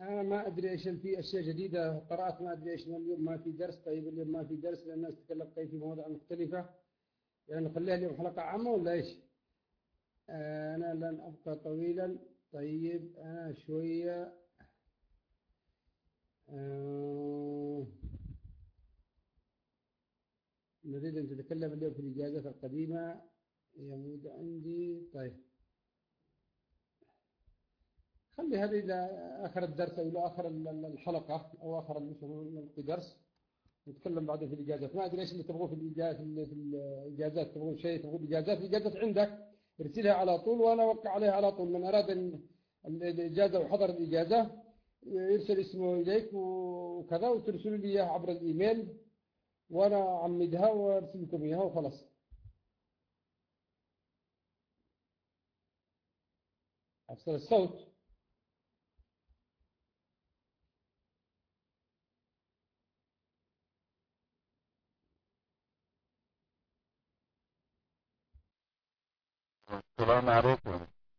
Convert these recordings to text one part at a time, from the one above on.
أنا ما أدري إيش في أشياء جديدة قرأت، ما أدري إيش اليوم ما في درس. طيب اليوم ما في درس لأن الناس تتكلم طيب في مواضيع مختلفة، يعني نخليها اليوم حلقة عامة ولا إيش؟ أنا لن أبقى طويلا. طيب أنا شوية نريد أن نتكلم اليوم في الإجازات القديمة يموت عندي. طيب خلي هذه إلى آخر الدرس أو إلى آخر الحلقة أو آخر الدرس، نتكلم بعدين في الإجازات. ما أدري إيش اللي تبغوه في الإجازات. تبغون شيء، تبغون الإجازات عندك ارسلها على طول وأنا أوقع عليها على طول. من أراد الإجازة وحضر الإجازة يرسل اسمه إليك وكذا، وترسلوا لي إياه عبر الإيميل وأنا أعمدها وأرسل لكم إياها وخلاص. أفصل الصوت. السلام عليكم.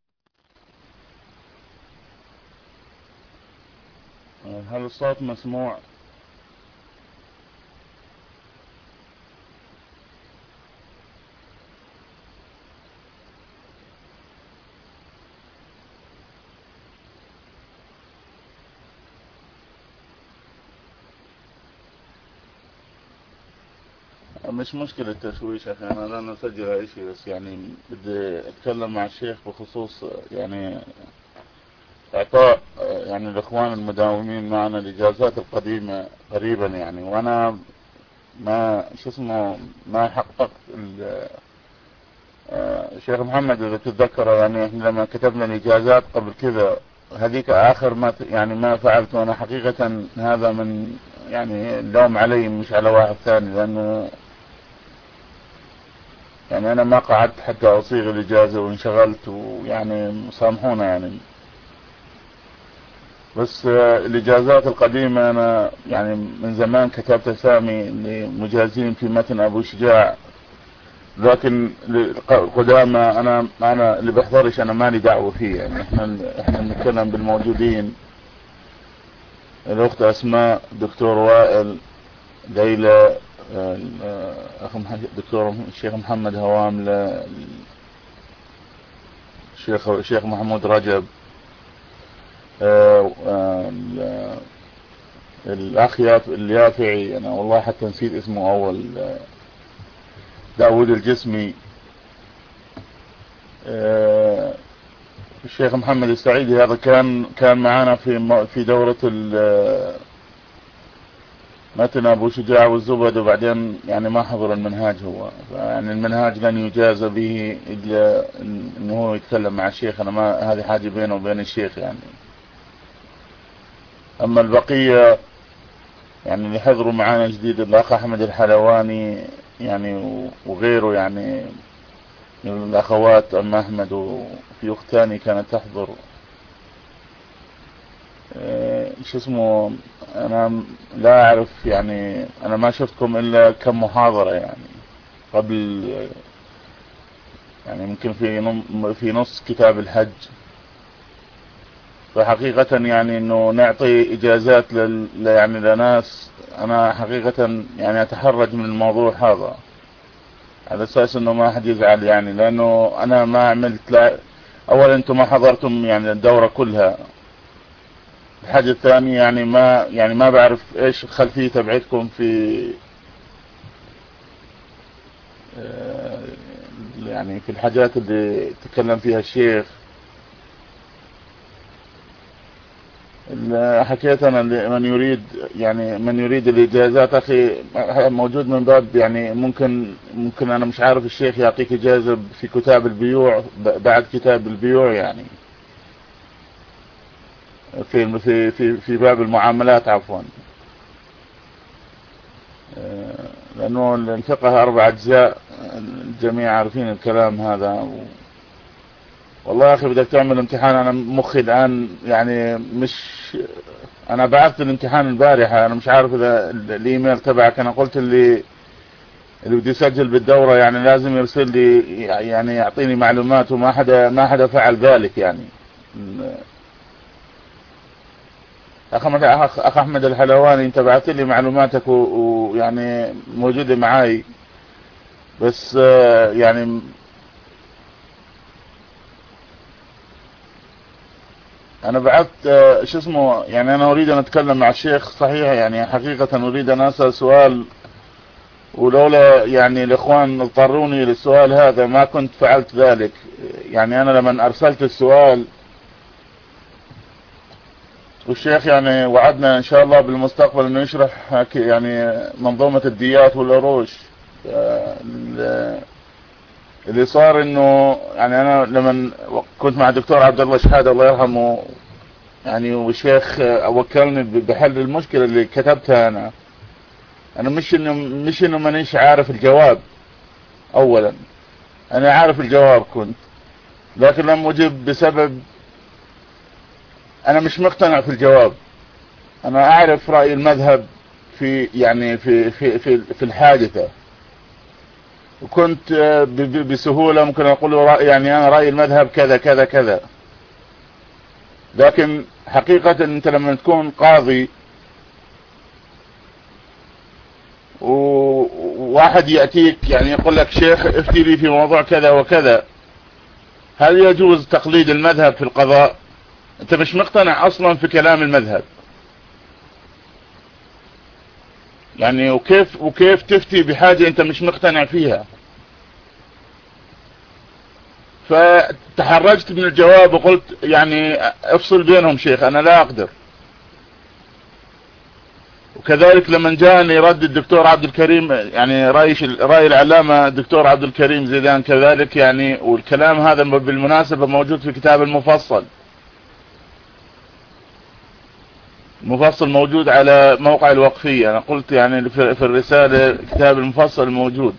هل الصوت مسموع؟ مش مشكلة تشويش أخي، أنا لا نسجل أي شيء، بس يعني بدي أتكلم مع الشيخ بخصوص يعني إعطاء يعني الإخوان المداومين معنا الإجازات القديمة قريبا يعني. وأنا ما شو اسمه ما حققت الشيخ محمد إذا تتذكر، يعني إحنا لما كتبنا الإجازات قبل كذا هذيك آخر ما يعني ما فعلت. وأنا حقيقة هذا من يعني اللوم علي مش على واحد ثاني، لأنه يعني أنا ما قعدت حتى أصيغ الإجازة وانشغلت، ويعني سامحونا يعني. بس الإجازات القديمة أنا يعني من زمان كتبت أسامي لمجازين في متن أبو شجاع، لكن قدامى أنا اللي بحضرش أنا مالي دعوة فيه يعني. إحنا نتكلم بالموجودين، الأخت أسماء، دكتور وائل، ليلى، أخ دكتور الشيخ محمد هوام، الشيخ محمود رجب، الأخ اليافعي، أنا والله حتى نسيت اسمه أول، داود الجسمي، الشيخ محمد السعيدي. هذا كان معنا في دورة متن أبو شجاع والزبد، وبعدين يعني ما حضر المنهاج هو، يعني المنهاج لن يجاز به إلا إنه هو يتكلم مع الشيخ. أنا ما هذه حاجة بينه وبين الشيخ يعني. أما البقية يعني اللي حضروا معانا جديد الأخ أحمد الحلواني يعني وغيره يعني من الأخوات، أم أحمد، وفي أخت ثانية كانت تحضر شو اسمه. أنا لا أعرف يعني، أنا ما شفتكم إلا كم محاضرة يعني قبل، يعني ممكن في نص كتاب الحج. فحقيقة يعني إنه نعطي إجازات يعني لناس، أنا حقيقة يعني أتحرج من الموضوع هذا، على أساس إنه ما حد يزعل يعني، لأنه أنا ما عملت. لا أولا أنتم ما حضرتم يعني الدورة كلها. الحاجة الثانية يعني ما بعرف إيش الخلفية تبعتكم في يعني في الحاجات اللي تكلم فيها الشيخ. حكيت أنا من يريد الإجازات أخي موجود من باب يعني، ممكن أنا مش عارف الشيخ يعطيك إجازة في كتاب البيوع بعد كتاب البيوع يعني، في باب المعاملات عفوا، لأنه الفقه 4 أجزاء، الجميع عارفين الكلام هذا. والله يا أخي بدك تعمل امتحان، أنا مخي الآن يعني مش، أنا بعثت الامتحان البارحة، أنا مش عارف إذا الإيميل تبعك، أنا قلت اللي بدي يسجل بالدورة يعني لازم يرسل لي يعني يعطيني معلومات، وما حدا فعل ذلك يعني. أخ أحمد الحلواني، أنت بعثت لي معلوماتك ويعني موجودة معاي، بس يعني أنا بعثت شو اسمه، يعني أنا أريد أن أتكلم مع الشيخ صحيح، يعني حقيقة أريد أن أسأل سؤال، ولولا يعني الإخوان اضطروني للسؤال هذا ما كنت فعلت ذلك. يعني أنا لما أرسلت السؤال والشيخ يعني وعدنا إن شاء الله بالمستقبل أنه يشرح يعني منظومة الديات والعروش، اللي صار إنه يعني أنا لما كنت مع الدكتور عبد الله شحادة الله يرحمه، يعني والشيخ وكلني بحل المشكلة اللي كتبتها أنا مش إنه مانيش عارف الجواب. أولا أنا عارف الجواب كنت، لكن لم أجب بسبب أنا مش مقتنع في الجواب. أنا أعرف رأي المذهب في يعني في الحادثة، وكنت بسهولة ممكن أقول له يعني أنا رأي المذهب كذا كذا كذا. لكن حقيقة أنت لما تكون قاضي وواحد يأتيك يعني يقول لك شيخ افتي لي في موضوع كذا وكذا، هل يجوز تقليد المذهب في القضاء؟ انت مش مقتنع اصلا في كلام المذهب، يعني وكيف تفتي بحاجة انت مش مقتنع فيها؟ فتحرجت من الجواب وقلت يعني افصل بينهم شيخ، انا لا اقدر. وكذلك لما جاءني رد الدكتور عبد الكريم، يعني رأي العلامة الدكتور عبد الكريم زيدان كذلك يعني، والكلام هذا بالمناسبة موجود في كتاب المفصل موجود على موقع الوقفية. أنا قلت يعني في الرسالة كتاب المفصل موجود.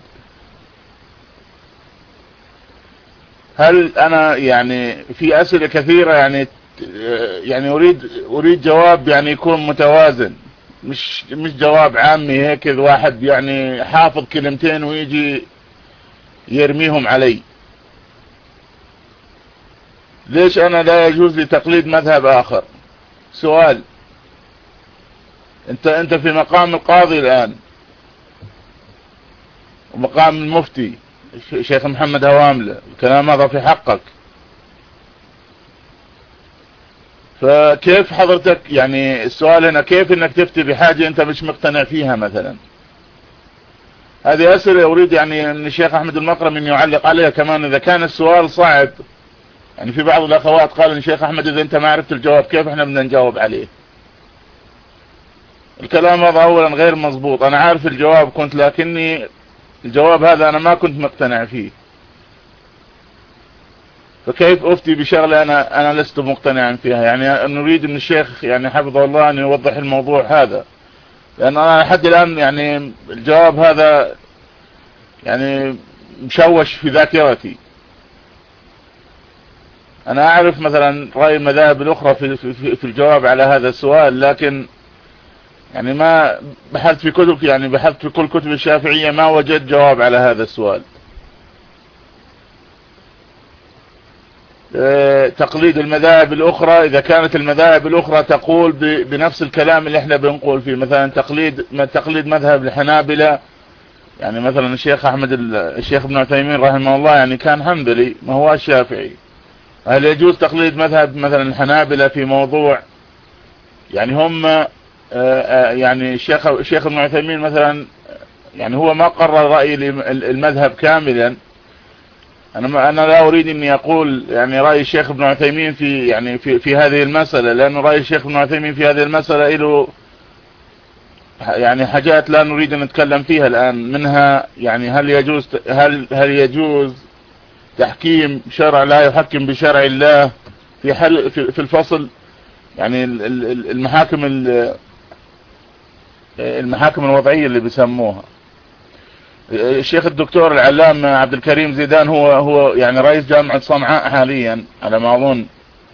هل أنا يعني في أسئلة كثيرة يعني أريد جواب يعني يكون متوازن، مش جواب عامي هيك واحد يعني حافظ كلمتين ويجي يرميهم علي. ليش أنا لا يجوز لي تقليد مذهب آخر؟ سؤال. انت في مقام القاضي الآن ومقام المفتي شيخ محمد هواملة، الكلام هذا في حقك، فكيف حضرتك يعني السؤال هنا كيف انك تفتي بحاجة انت مش مقتنع فيها مثلا؟ هذه أسئلة أريد يعني من الشيخ أحمد المقرم أن يعلق عليها كمان إذا كان السؤال صعب. يعني في بعض الأخوات قال إن الشيخ أحمد إذا أنت ما عرفت الجواب كيف إحنا بدنا نجاوب عليه؟ الكلام هذا أولا غير مضبوط. أنا عارف الجواب كنت، لكني الجواب هذا أنا ما كنت مقتنع فيه، فكيف أفتي بشغلة أنا لست مقتنعا فيها؟ يعني نريد من الشيخ يعني حفظه الله أن يوضح الموضوع هذا، لأن أنا لحد الآن يعني الجواب هذا يعني مشوش في ذاكرتي. أنا أعرف مثلا رأي المذاهب الأخرى في الجواب على هذا السؤال، لكن يعني ما بحثت في كتب، يعني بحثت في كل كتب الشافعية ما وجدت جواب على هذا السؤال. تقليد المذاهب الأخرى، إذا كانت المذاهب الأخرى تقول بنفس الكلام اللي احنا بنقول فيه، مثلا تقليد مذهب الحنابلة، يعني مثلا الشيخ ابن عثيمين رحمه الله يعني كان حنبلي ما هو شافعي، هل يجوز تقليد مذهب مثلا الحنابلة في موضوع يعني هم يعني الشيخ ابن عثيمين مثلا يعني هو ما قرر رأي المذهب كاملا. أنا لا أريد أني أقول يعني رأي الشيخ ابن عثيمين في هذه المسألة، لأن رأي الشيخ ابن عثيمين في هذه المسألة له يعني حاجات لا نريد أن نتكلم فيها الآن. منها يعني هل يجوز تحكيم شرع لا يحكم بشرع الله في الفصل، يعني المحاكم الوضعية اللي بيسموها. الشيخ الدكتور العلامة عبد الكريم زيدان هو يعني رئيس جامعة صنعاء حاليا على ما أظن،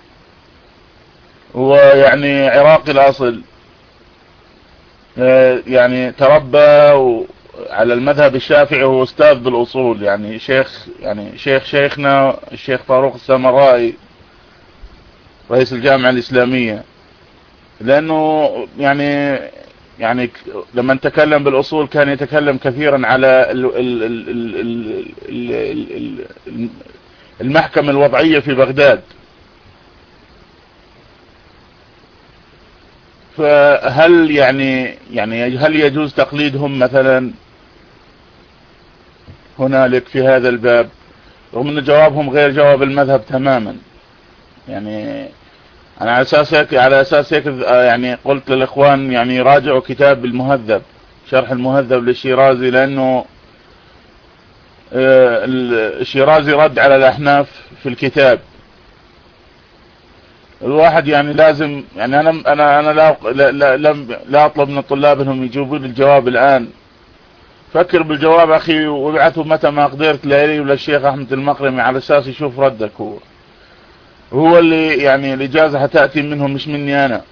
هو يعني عراقي الأصل، يعني تربى على المذهب الشافعي وهو أستاذ بالأصول، يعني شيخنا الشيخ فاروق السامرائي رئيس الجامعة الإسلامية. لأنه يعني لما تكلم بالأصول كان يتكلم كثيرا على المحكمة الوضعية في بغداد. فهل هل يجوز تقليدهم مثلا هنالك في هذا الباب، رغم ان جوابهم غير جواب المذهب تماما؟ يعني انا على اساس هيك يعني قلت للاخوان يعني راجعوا كتاب المهذب، شرح المهذب للشيرازي، لانه الشيرازي رد على الاحناف في الكتاب. الواحد يعني لازم يعني انا لا اطلب من الطلاب انهم يجيبوا لي الجواب الان. فكر بالجواب اخي وابعثه متى ما قدرت لي وللشيخ احمد المقرمي على اساس يشوف ردك. هو اللي يعني الاجازه هتاتي منه مش مني انا.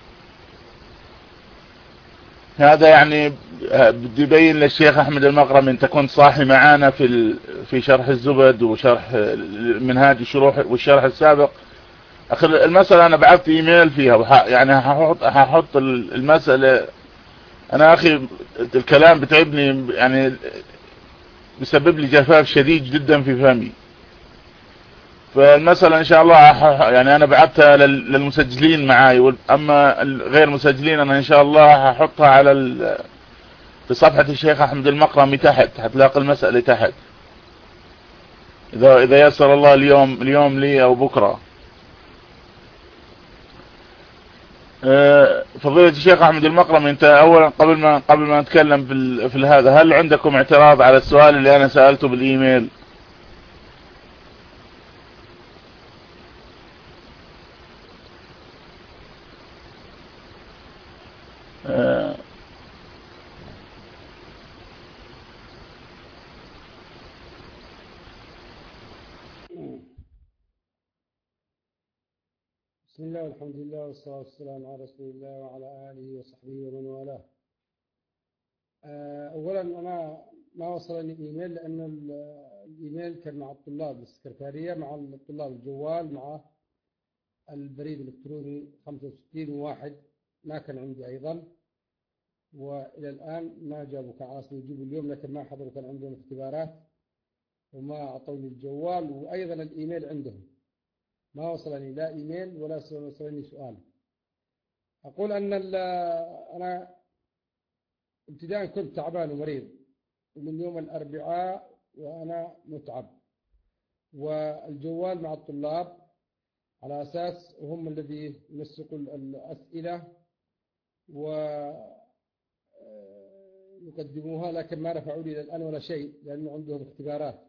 هذا يعني بدي يبين للشيخ احمد المقرمي انت كنت صاحي معانا في شرح الزبد وشرح منهاج الشروح والشرح السابق. اخر المسألة انا بعثت ايميل فيها يعني هحط المسألة. انا اخي الكلام بتعبني، يعني بيسبب لي جفاف شديد جدا في فمي. فالمسألة ان شاء الله يعني انا بعثتها للمسجلين معاي، اما غير مسجلين انا ان شاء الله هحطها في صفحة الشيخ احمد المقرمي تحت، هتلاقي المسألة تحت اذا يسر الله اليوم لي او بكرة. فضيلة الشيخ احمد المقرمي، انت اولا قبل ما نتكلم في هذا، هل عندكم اعتراض على السؤال اللي انا سألته بالايميل؟ بسم الله والحمد لله والصلاة والسلام على رسول الله وعلى آله وصحبه ومن والاه. أولا أنا ما وصلني إيميل لأن الإيميل كان مع الطلاب السكرتارية، مع الطلاب الجوال، مع البريد الإلكتروني 65 ما كان عندي أيضا، وإلى الآن ما جابوا. كان عاصم يجيبوا اليوم لكن ما حضروا، كان عندهم اختبارات وما أعطوني الجوال، وأيضا الإيميل عندهم ما وصلني لا إيميل ولا وصلني سؤال. أقول أن أنا ابتداء كنت تعبان ومريض من يوم الأربعاء وأنا متعب، والجوال مع الطلاب على أساس هم الذي ينسقوا الأسئلة ويقدموها، لكن ما رفعوا لي الآن ولا شيء لأنه عندهم اختبارات.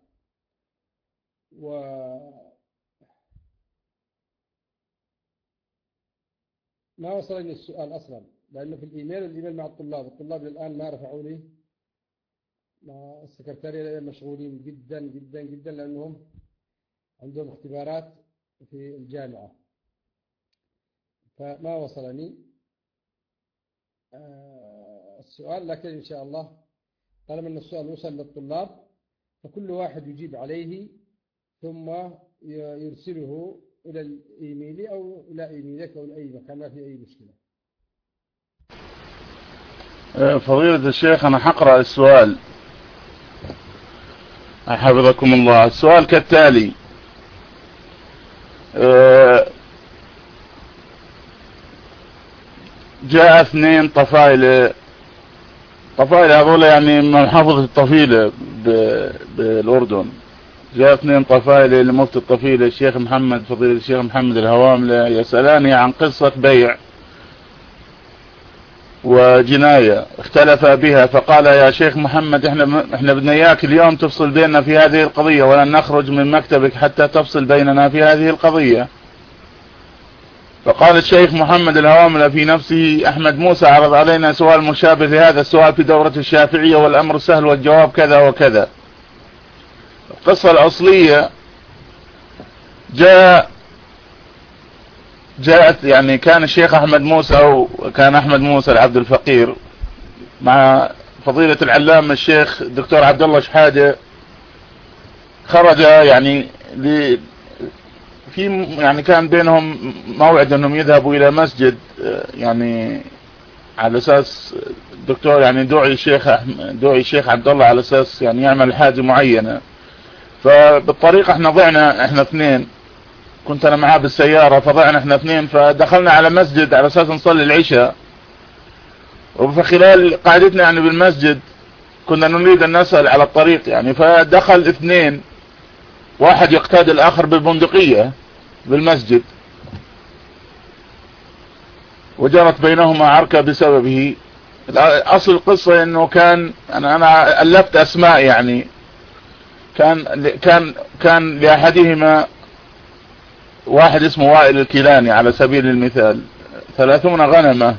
ما وصلني السؤال أصلا لأنه في الإيميل مع الطلاب الآن ما رفعوا لي، مع السكرتارية مشغولين جدا جدا جدا لأنهم عندهم اختبارات في الجامعة، فما وصلني السؤال. لكن إن شاء الله طالما أن السؤال وصل للطلاب فكل واحد يجيب عليه ثم يرسله إلى الإيميل أو إلى إيميلك أو لأي مكان، ما في أي مشكلة. فضيلة الشيخ أنا حقرأ السؤال حفظكم الله. السؤال كالتالي: جاء 2 طفايلة هذول يعني من محافظة الطفيلة بالأردن. جاء 2 طفايلة لمفتي الطفيلة الشيخ محمد، فضيلة الشيخ محمد الهواملة، يسألاني عن قصة بيع وجناية اختلف بها، فقال يا شيخ محمد احنا بدنا اياك اليوم تفصل بيننا في هذه القضية، ولن نخرج من مكتبك حتى تفصل بيننا في هذه القضية. فقال الشيخ محمد الهواملة في نفسه: أحمد موسى عرض علينا سؤال مشابه لهذا السؤال في دورة الشافعية والأمر سهل والجواب كذا وكذا. القصة الأصلية جاءت يعني كان الشيخ أحمد موسى وكان أحمد موسى العبد الفقير مع فضيلة العلامة الشيخ الدكتور عبد الله شحادة، خرج يعني يعني كان بينهم موعد انهم يذهبوا الى مسجد، يعني على اساس الدكتور يعني دعي الشيخ عبد الله على اساس يعني يعمل حاجة معينة. فبالطريقة احنا ضعنا احنا اثنين، كنت انا معاه بالسيارة، فضعنا احنا اثنين، فدخلنا على مسجد على اساس نصلي العشاء. وفي خلال قعدتنا يعني بالمسجد كنا نريد ان نسأل على الطريق يعني، فدخل اثنين، واحد يقتاد الاخر بالبندقية بالمسجد، وجرت بينهما عركة بسببه. اصل القصة انه كان انا الفت اسماء يعني، كان لاحدهما واحد اسمه وائل الكيلاني على سبيل المثال 30 غنمة،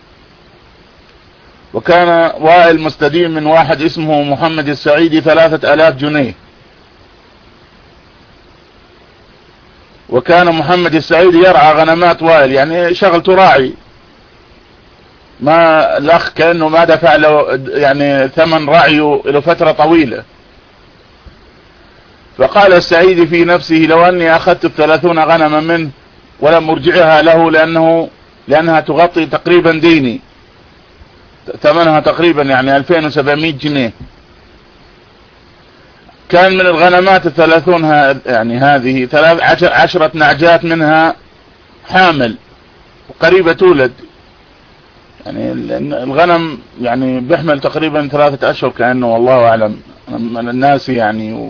وكان وائل مستدين من واحد اسمه محمد السعيدي 3000 جنيه، وكان محمد السعيدي يرعى غنمات وائل، يعني شغلته راعي، ما الاخ كأنه ما دفع له يعني ثمن رعيه له فترة طويلة. فقال السعيدي في نفسه لو اني اخذت 30 غنما منه ولم ارجعها له لانها تغطي تقريبا ديني، ثمنها تقريبا يعني 2700 جنيه. كان من الغنمات 30 يعني هذه 10 نعجات منها حامل وقريبة تولد، يعني الغنم يعني بيحمل تقريبا 3 أشهر كأنه، والله أعلم من الناس يعني.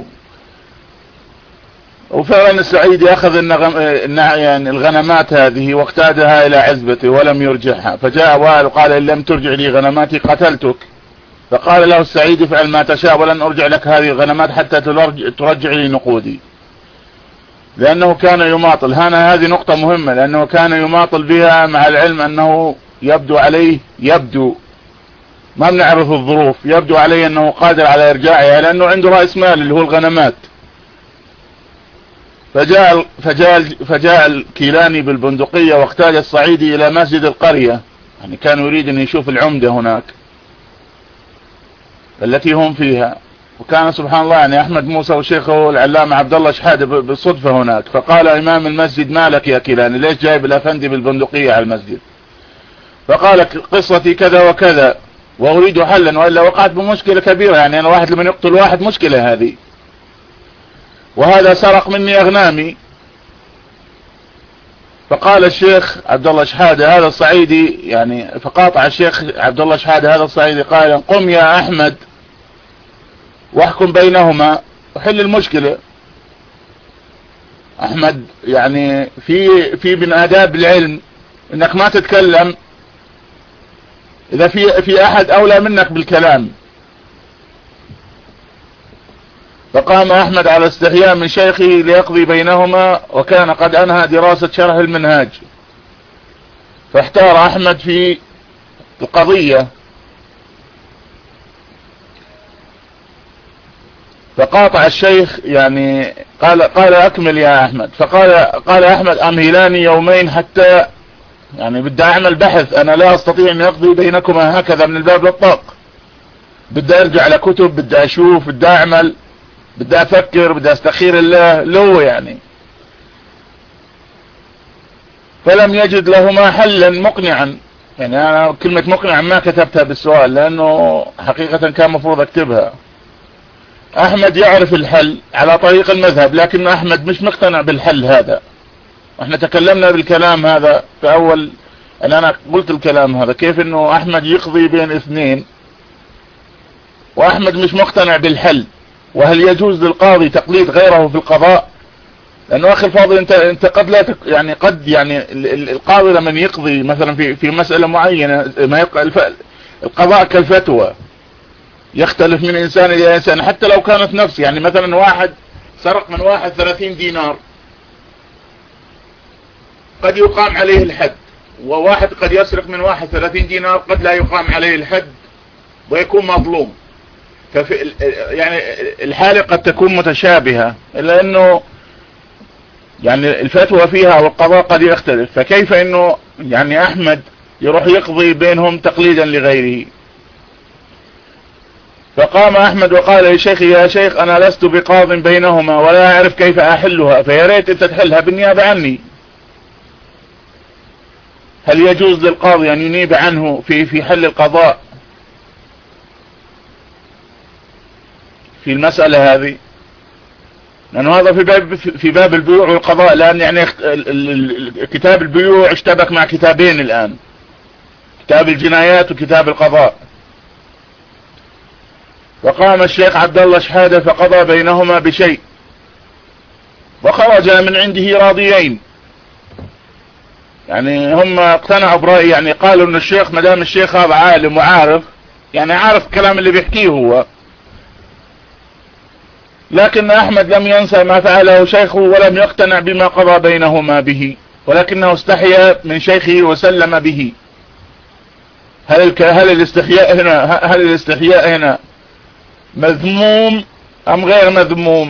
وفعلا السعيدي أخذ يعني الغنمات هذه واقتادها إلى عزبته ولم يرجعها، فجاء وائل وقال إن لم ترجع لي غنماتي قتلتك. فقال له السعيدي فعل ما تشاء ولن أرجع لك هذه الغنمات حتى ترجع لي نقودي، لأنه كان يماطل. هذه نقطة مهمة، لأنه كان يماطل بها مع العلم أنه يبدو ما بنعرف الظروف، يبدو عليه أنه قادر على إرجاعها لأنه عنده رأس مال اللي هو الغنمات. فجاء الكيلاني بالبندقية واقتاد الصعيدي إلى مسجد القرية، يعني كان يريد أن يشوف العمدة هناك التي هم فيها. وكان سبحان الله يعني أحمد موسى وشيخه العلامة عبد الله شحادة بالصدفة هناك. فقال إمام المسجد ما لك يا كيلاني، ليش جايب الأفندي بالبندقية على المسجد؟ فقال قصتي كذا وكذا وأريد حلا وإلا وقعت بمشكلة كبيرة، يعني أنا واحد لمن يقتل واحد مشكلة هذه، وهذا سرق مني أغنامي. فقال الشيخ عبد الله شحادة هذا الصعيدي يعني، فقاطع الشيخ عبد الله شحادة هذا الصعيدي قائلا قم يا أحمد واحكم بينهما وحل المشكلة. أحمد يعني في من آداب العلم انك ما تتكلم اذا في احد اولى منك بالكلام. فقام احمد على استحياء من شيخه ليقضي بينهما، وكان قد انهى دراسة شرح المنهاج. فاحتار احمد في القضية، فقاطع الشيخ يعني قال اكمل يا احمد. فقال احمد امهلاني يومين حتى يعني بدي اعمل بحث، انا لا استطيع ان اقضي بينكما هكذا من الباب للطاق، بدي ارجع على كتب، بدي اشوف، بدي اعمل، بدي افكر، بدي استخير الله له يعني. فلم يجد لهما حلا مقنعا، يعني انا كلمة مقنعا ما كتبتها بالسؤال لانه حقيقة كان مفروض اكتبها. احمد يعرف الحل على طريق المذهب، لكن احمد مش مقتنع بالحل هذا. احنا تكلمنا بالكلام هذا في اول ان انا قلت الكلام هذا، كيف انه احمد يقضي بين اثنين واحمد مش مقتنع بالحل، وهل يجوز للقاضي تقليد غيره في القضاء؟ لانه اخي الفاضل انت قد لا قد القاضي لما يقضي مثلا في مسألة معينة، ما يبقى القضاء كالفتوى يختلف من انسان الى انسان، حتى لو كانت نفس، يعني مثلا واحد سرق من واحد 30 دينار قد يقام عليه الحد، وواحد قد يسرق من واحد 30 دينار قد لا يقام عليه الحد ويكون مظلوم. يعني الحالة قد تكون متشابهة، إلا أنه يعني الفتوى فيها والقضاء قد يختلف. فكيف أنه يعني أحمد يروح يقضي بينهم تقليدا لغيره؟ فقام أحمد وقال لشيخي: يا شيخ أنا لست بقاض بينهما ولا أعرف كيف أحلها، فيا ريت أنت تحلها بالنيابة عني. هل يجوز للقاضي أن ينيب عنه في حل القضاء في المسألة هذه؟ لأنه هذا في باب البيوع والقضاء الآن، يعني كتاب البيوع اشتبك مع كتابين الآن، كتاب الجنايات وكتاب القضاء. وقام الشيخ عبد الله شحادة فقضى بينهما بشيء، وخرج من عنده راضيين. يعني هم اقتنعوا برأي، يعني قالوا ان الشيخ مدام الشيخ هذا عالم وعارف، يعني عارف الكلام اللي بيحكيه هو، لكن أحمد لم ينسى ما فعله شيخه ولم يقتنع بما قضى بينهما به، ولكنه استحيا من شيخه وسلم به. هل الاستحياء هنا مذموم أم غير مذموم؟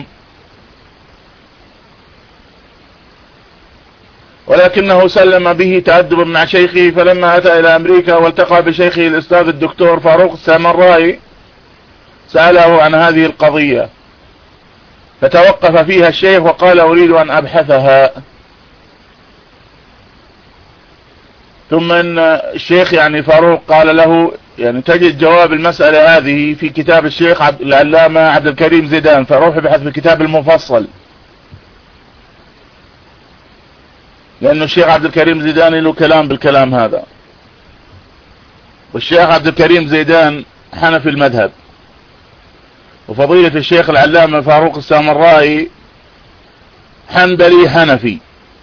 ولكنه سلم به تأدبا مع شيخه. فلما أتى إلى أمريكا والتقى بشيخه الأستاذ الدكتور فاروق السامرائي سأله عن هذه القضية، فتوقف فيها الشيخ وقال: أريد أن أبحثها. ثم ان الشيخ يعني فاروق قال له: يعني تجد جواب المسألة هذه في كتاب الشيخ العلامة عبد الكريم زيدان، فروح ابحث في كتاب المفصل، لأنه الشيخ عبد الكريم زيدان له كلام بالكلام هذا. والشيخ عبد الكريم زيدان حنفي المذهب، وفضيلة الشيخ العلامة فاروق السامرائي حنبلي حنفي،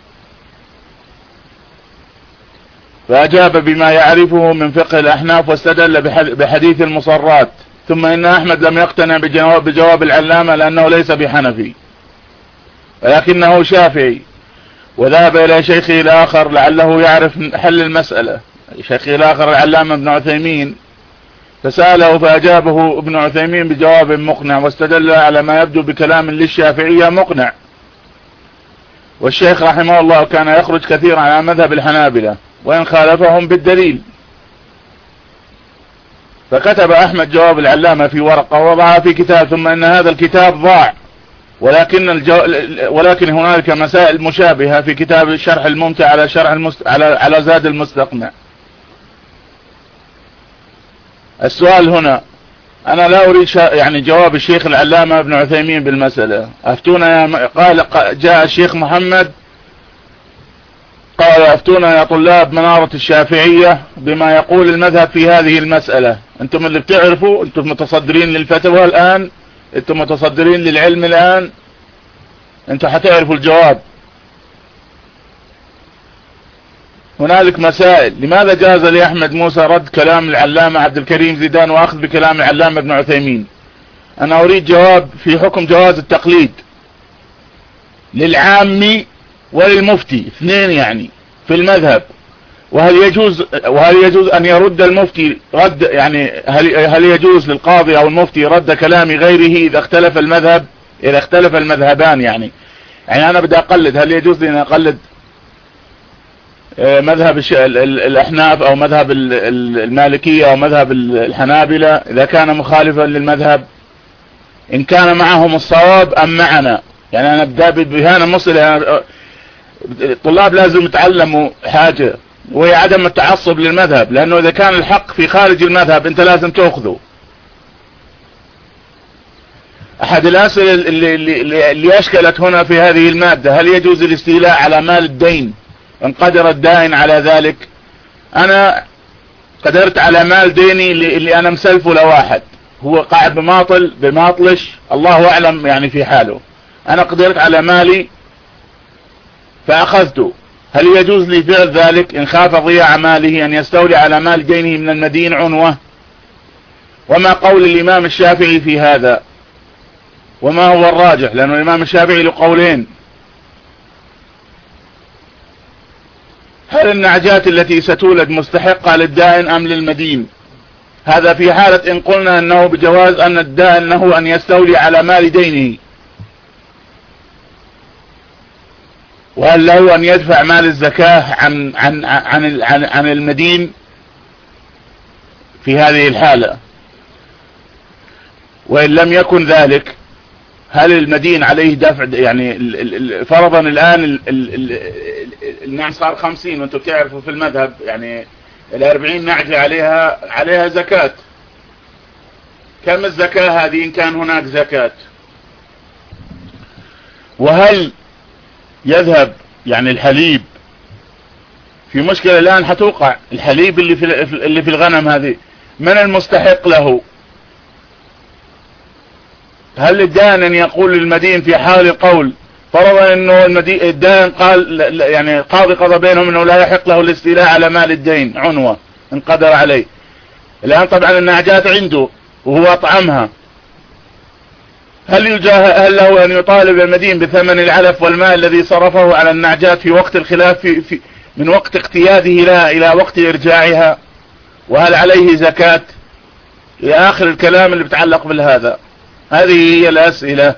فأجاب بما يعرفه من فقه الأحناف واستدل بحديث المصرات. ثم إن أحمد لم يقتنع بجواب العلامة لأنه ليس بحنفي ولكنه شافعي، وذهب إلى شيخه الآخر لعله يعرف حل المسألة، شيخه الآخر العلامة ابن عثيمين، فسأله فأجابه ابن عثيمين بجواب مقنع، واستدل على ما يبدو بكلام للشافعية مقنع. والشيخ رحمه الله كان يخرج كثيرا على مذهب الحنابلة وإن خالفهم بالدليل. فكتب أحمد جواب العلامة في ورقة ووضعها في كتاب، ثم إن هذا الكتاب ضاع، ولكن هنالك مسائل مشابهة في كتاب الشرح الممتع على زاد المستقنع. السؤال هنا، أنا لا أريد يعني جواب الشيخ العلامة ابن عثيمين بالمسألة. أفتونا قال جاء الشيخ محمد قال: أفتونا يا طلاب منارة الشافعية بما يقول المذهب في هذه المسألة. أنتم اللي بتعرفوا، أنتم متصدرين للفتوى الآن، أنتم متصدرين للعلم الآن، أنتم حتعرفوا الجواب. هنالك مسائل. لماذا جاز لأحمد موسى رد كلام العلامة عبد الكريم زيدان وأخذ بكلام العلامة ابن عثيمين؟ أنا أريد جواب في حكم جواز التقليد للعامي وللمفتي، اثنين يعني في المذهب. وهل يجوز أن يرد المفتي رد، يعني هل يجوز للقاضي أو المفتي رد كلام غيره إذا اختلف المذهبان؟ يعني أنا بدي أقلد، هل يجوز لي أن أقلد مذهب الأحناف أو مذهب المالكية أو مذهب الحنابلة إذا كان مخالفا للمذهب، إن كان معهم الصواب أم معنا؟ يعني أنا بدأ بهذا المصل. الطلاب لازم يتعلموا حاجة وهي عدم التعصب للمذهب، لأنه إذا كان الحق في خارج المذهب أنت لازم تأخذه. أحد الأسئلة اللي أشكلت هنا في هذه المادة: هل يجوز الاستيلاء على مال الدين إن قدر الدائن على ذلك؟ أنا قدرت على مال ديني اللي أنا مسلفه لواحد، هو قاعد بماطلش الله أعلم يعني في حاله، أنا قدرت على مالي فأخذته. هل يجوز لي فعل ذلك إن خاف ضياع ماله أن يستولي على مال دينه من المدين عنوة؟ وما قول الإمام الشافعي في هذا؟ وما هو الراجح؟ لأنه الإمام الشافعي له قولين. هل النعجات التي ستولد مستحقة للدائن أم للمدين؟ هذا في حالة إن قلنا أنه بجواز أن الدائن له أن يستولي على مال دينه. وهل له أن يدفع مال الزكاة عن المدين في هذه الحالة؟ وإن لم يكن ذلك هل المدين عليه دفع؟ يعني فرضا الآن النعم صار 50، وانتم تعرفوا في المذهب يعني 40 نعجة عليها زكاة. كم الزكاة هذه إن كان هناك زكاة؟ وهل يذهب يعني الحليب في مشكلة الآن حتوقع؟ الحليب اللي في الغنم هذه من المستحق له؟ هل الدائن أن يقول للمدين في حال القول فرضا انه الدائن قال يعني القاضي قضى بينهم انه لا يحق له الاستيلاء على مال الدين عنوة ان قدر عليه. الآن طبعا النعجات عنده وهو أطعمها، هل له أن يطالب المدين بثمن العلف والماء الذي صرفه على النعجات في وقت الخلاف من وقت اقتياده لها إلى وقت إرجاعها؟ وهل عليه زكاة؟ إلى آخر الكلام اللي بتعلق بالهذا. هذه هي الأسئلة.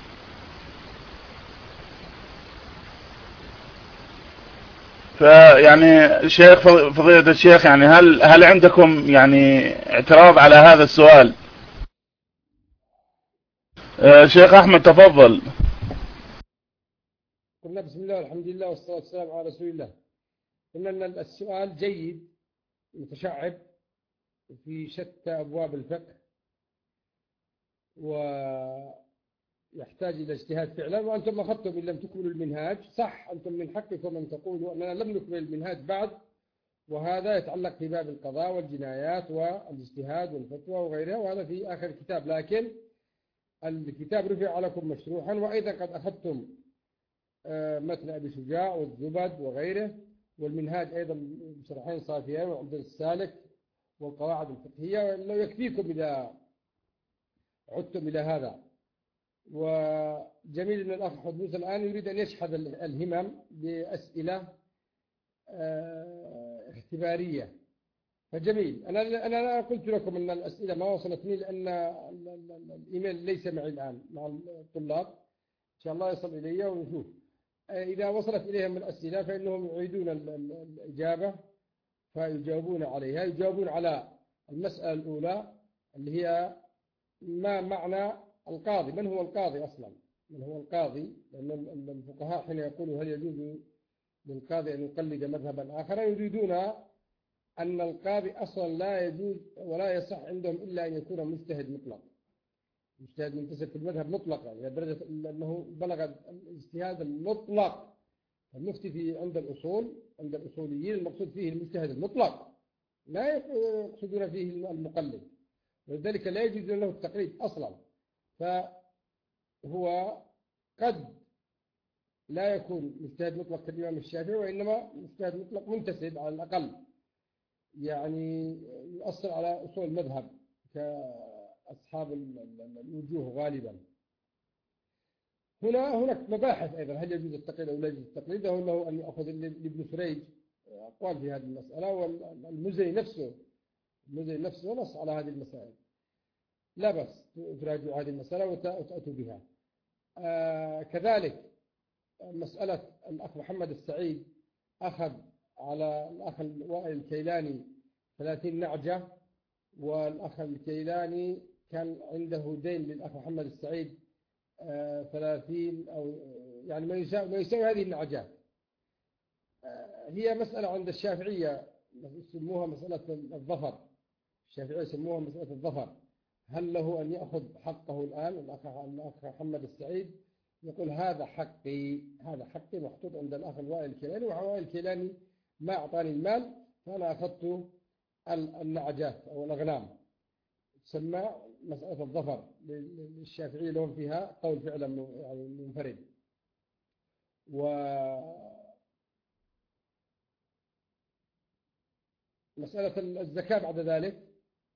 فيعني الشيخ فضيلة الشيخ يعني هل عندكم يعني اعتراض على هذا السؤال؟ شيخ أحمد تفضل. قلنا بسم الله والحمد لله والصلاة والسلام على رسول الله. قلنا أن السؤال جيد متشعب في شتى أبواب الفقه ويحتاج إلى اجتهاد فعلا، وأنتم أخذتم إن لم تكملوا المنهاج. صح، أنتم من حقكم أن تقولوا أننا لم نكمل المنهاج بعد، وهذا يتعلق في باب القضاء والجنايات والاجتهاد والفتوى وغيرها، وهذا في آخر الكتاب، لكن الكتاب رفع عليكم مشروحا. وأيضا قد أخذتم متن أبي شجاع والزبد وغيره، والمنهاج أيضا بشرحين صافيين وعبد السالك والقواعد الفقهية، ولو يكفيكم إذا عدتم إلى هذا. وجميل أن الأخ أحمد موسى الآن يريد أن يشحذ الهمم بأسئلة اختبارية، فجميل. أنا قلت لكم أن الأسئلة ما وصلتني لأن الإيميل ليس معي الآن مع الطلاب، إن شاء الله يصل إلي ونشوف. إذا وصلت إليهم الأسئلة فإنهم يعيدون الإجابة فيجاوبون عليها. يجاوبون على المسألة الأولى اللي هي ما معنى القاضي، من هو القاضي أصلا، من هو القاضي، لأن الفقهاء حين يقولوا هل يجوز للقاضي أن يقلد مذهبا آخر يريدون أن القاضي أصلا لا يجوز ولا يصح عندهم إلا أن يكون مجتهد مطلق، مجتهد منتسب في المذهب مطلقا، يعني لدرجة أنه بلغ الاجتهاد المطلق. المفتي في عند الأصول، عند الأصوليين المقصود فيه المجتهد المطلق، لا يقصدون فيه المقلد، ولذلك لا يجوز له التقليد أصلا. فهو قد لا يكون مجتهد مطلق كالإمام الشافعي، وإنما مجتهد مطلق منتسب على الأقل، يعني يؤثر على أصول المذهب كأصحاب الوجوه غالبا. هناك مباحث أيضا، هل يجوز التقليد أو لا يجوز التقليد؟ له أن يأخذ لابن سريج أقوال في هذه المسألة، والمزني نفسه نص على هذه المسائل. لا بس تراجعوا هذه المسألة وتأتوا بها. كذلك مسألة الأخ محمد السعيد أخذ على الأخ وائل الكيلاني 30 نعجة، والأخ الكيلاني كان عنده دين للأخ محمد السعيد 30 أو يعني ما يساوي هذه النعجات. هي مسألة عند الشافعية يسموها مسألة الظفر، الشافعية يسموها مسألة الظفر. هل له أن يأخذ حقه الآن؟ الأخ محمد السعيد يقول هذا حقي محطوط عند الأخ الوائل الكيلاني، ووائل الكيلاني ما أعطاني المال فأنا أخذت النعجات أو الأغنام. تسمى مسألة الظفر للشافعية، لهم فيها قول فعلا يعني منفرد. ومسألة الزكاة بعد ذلك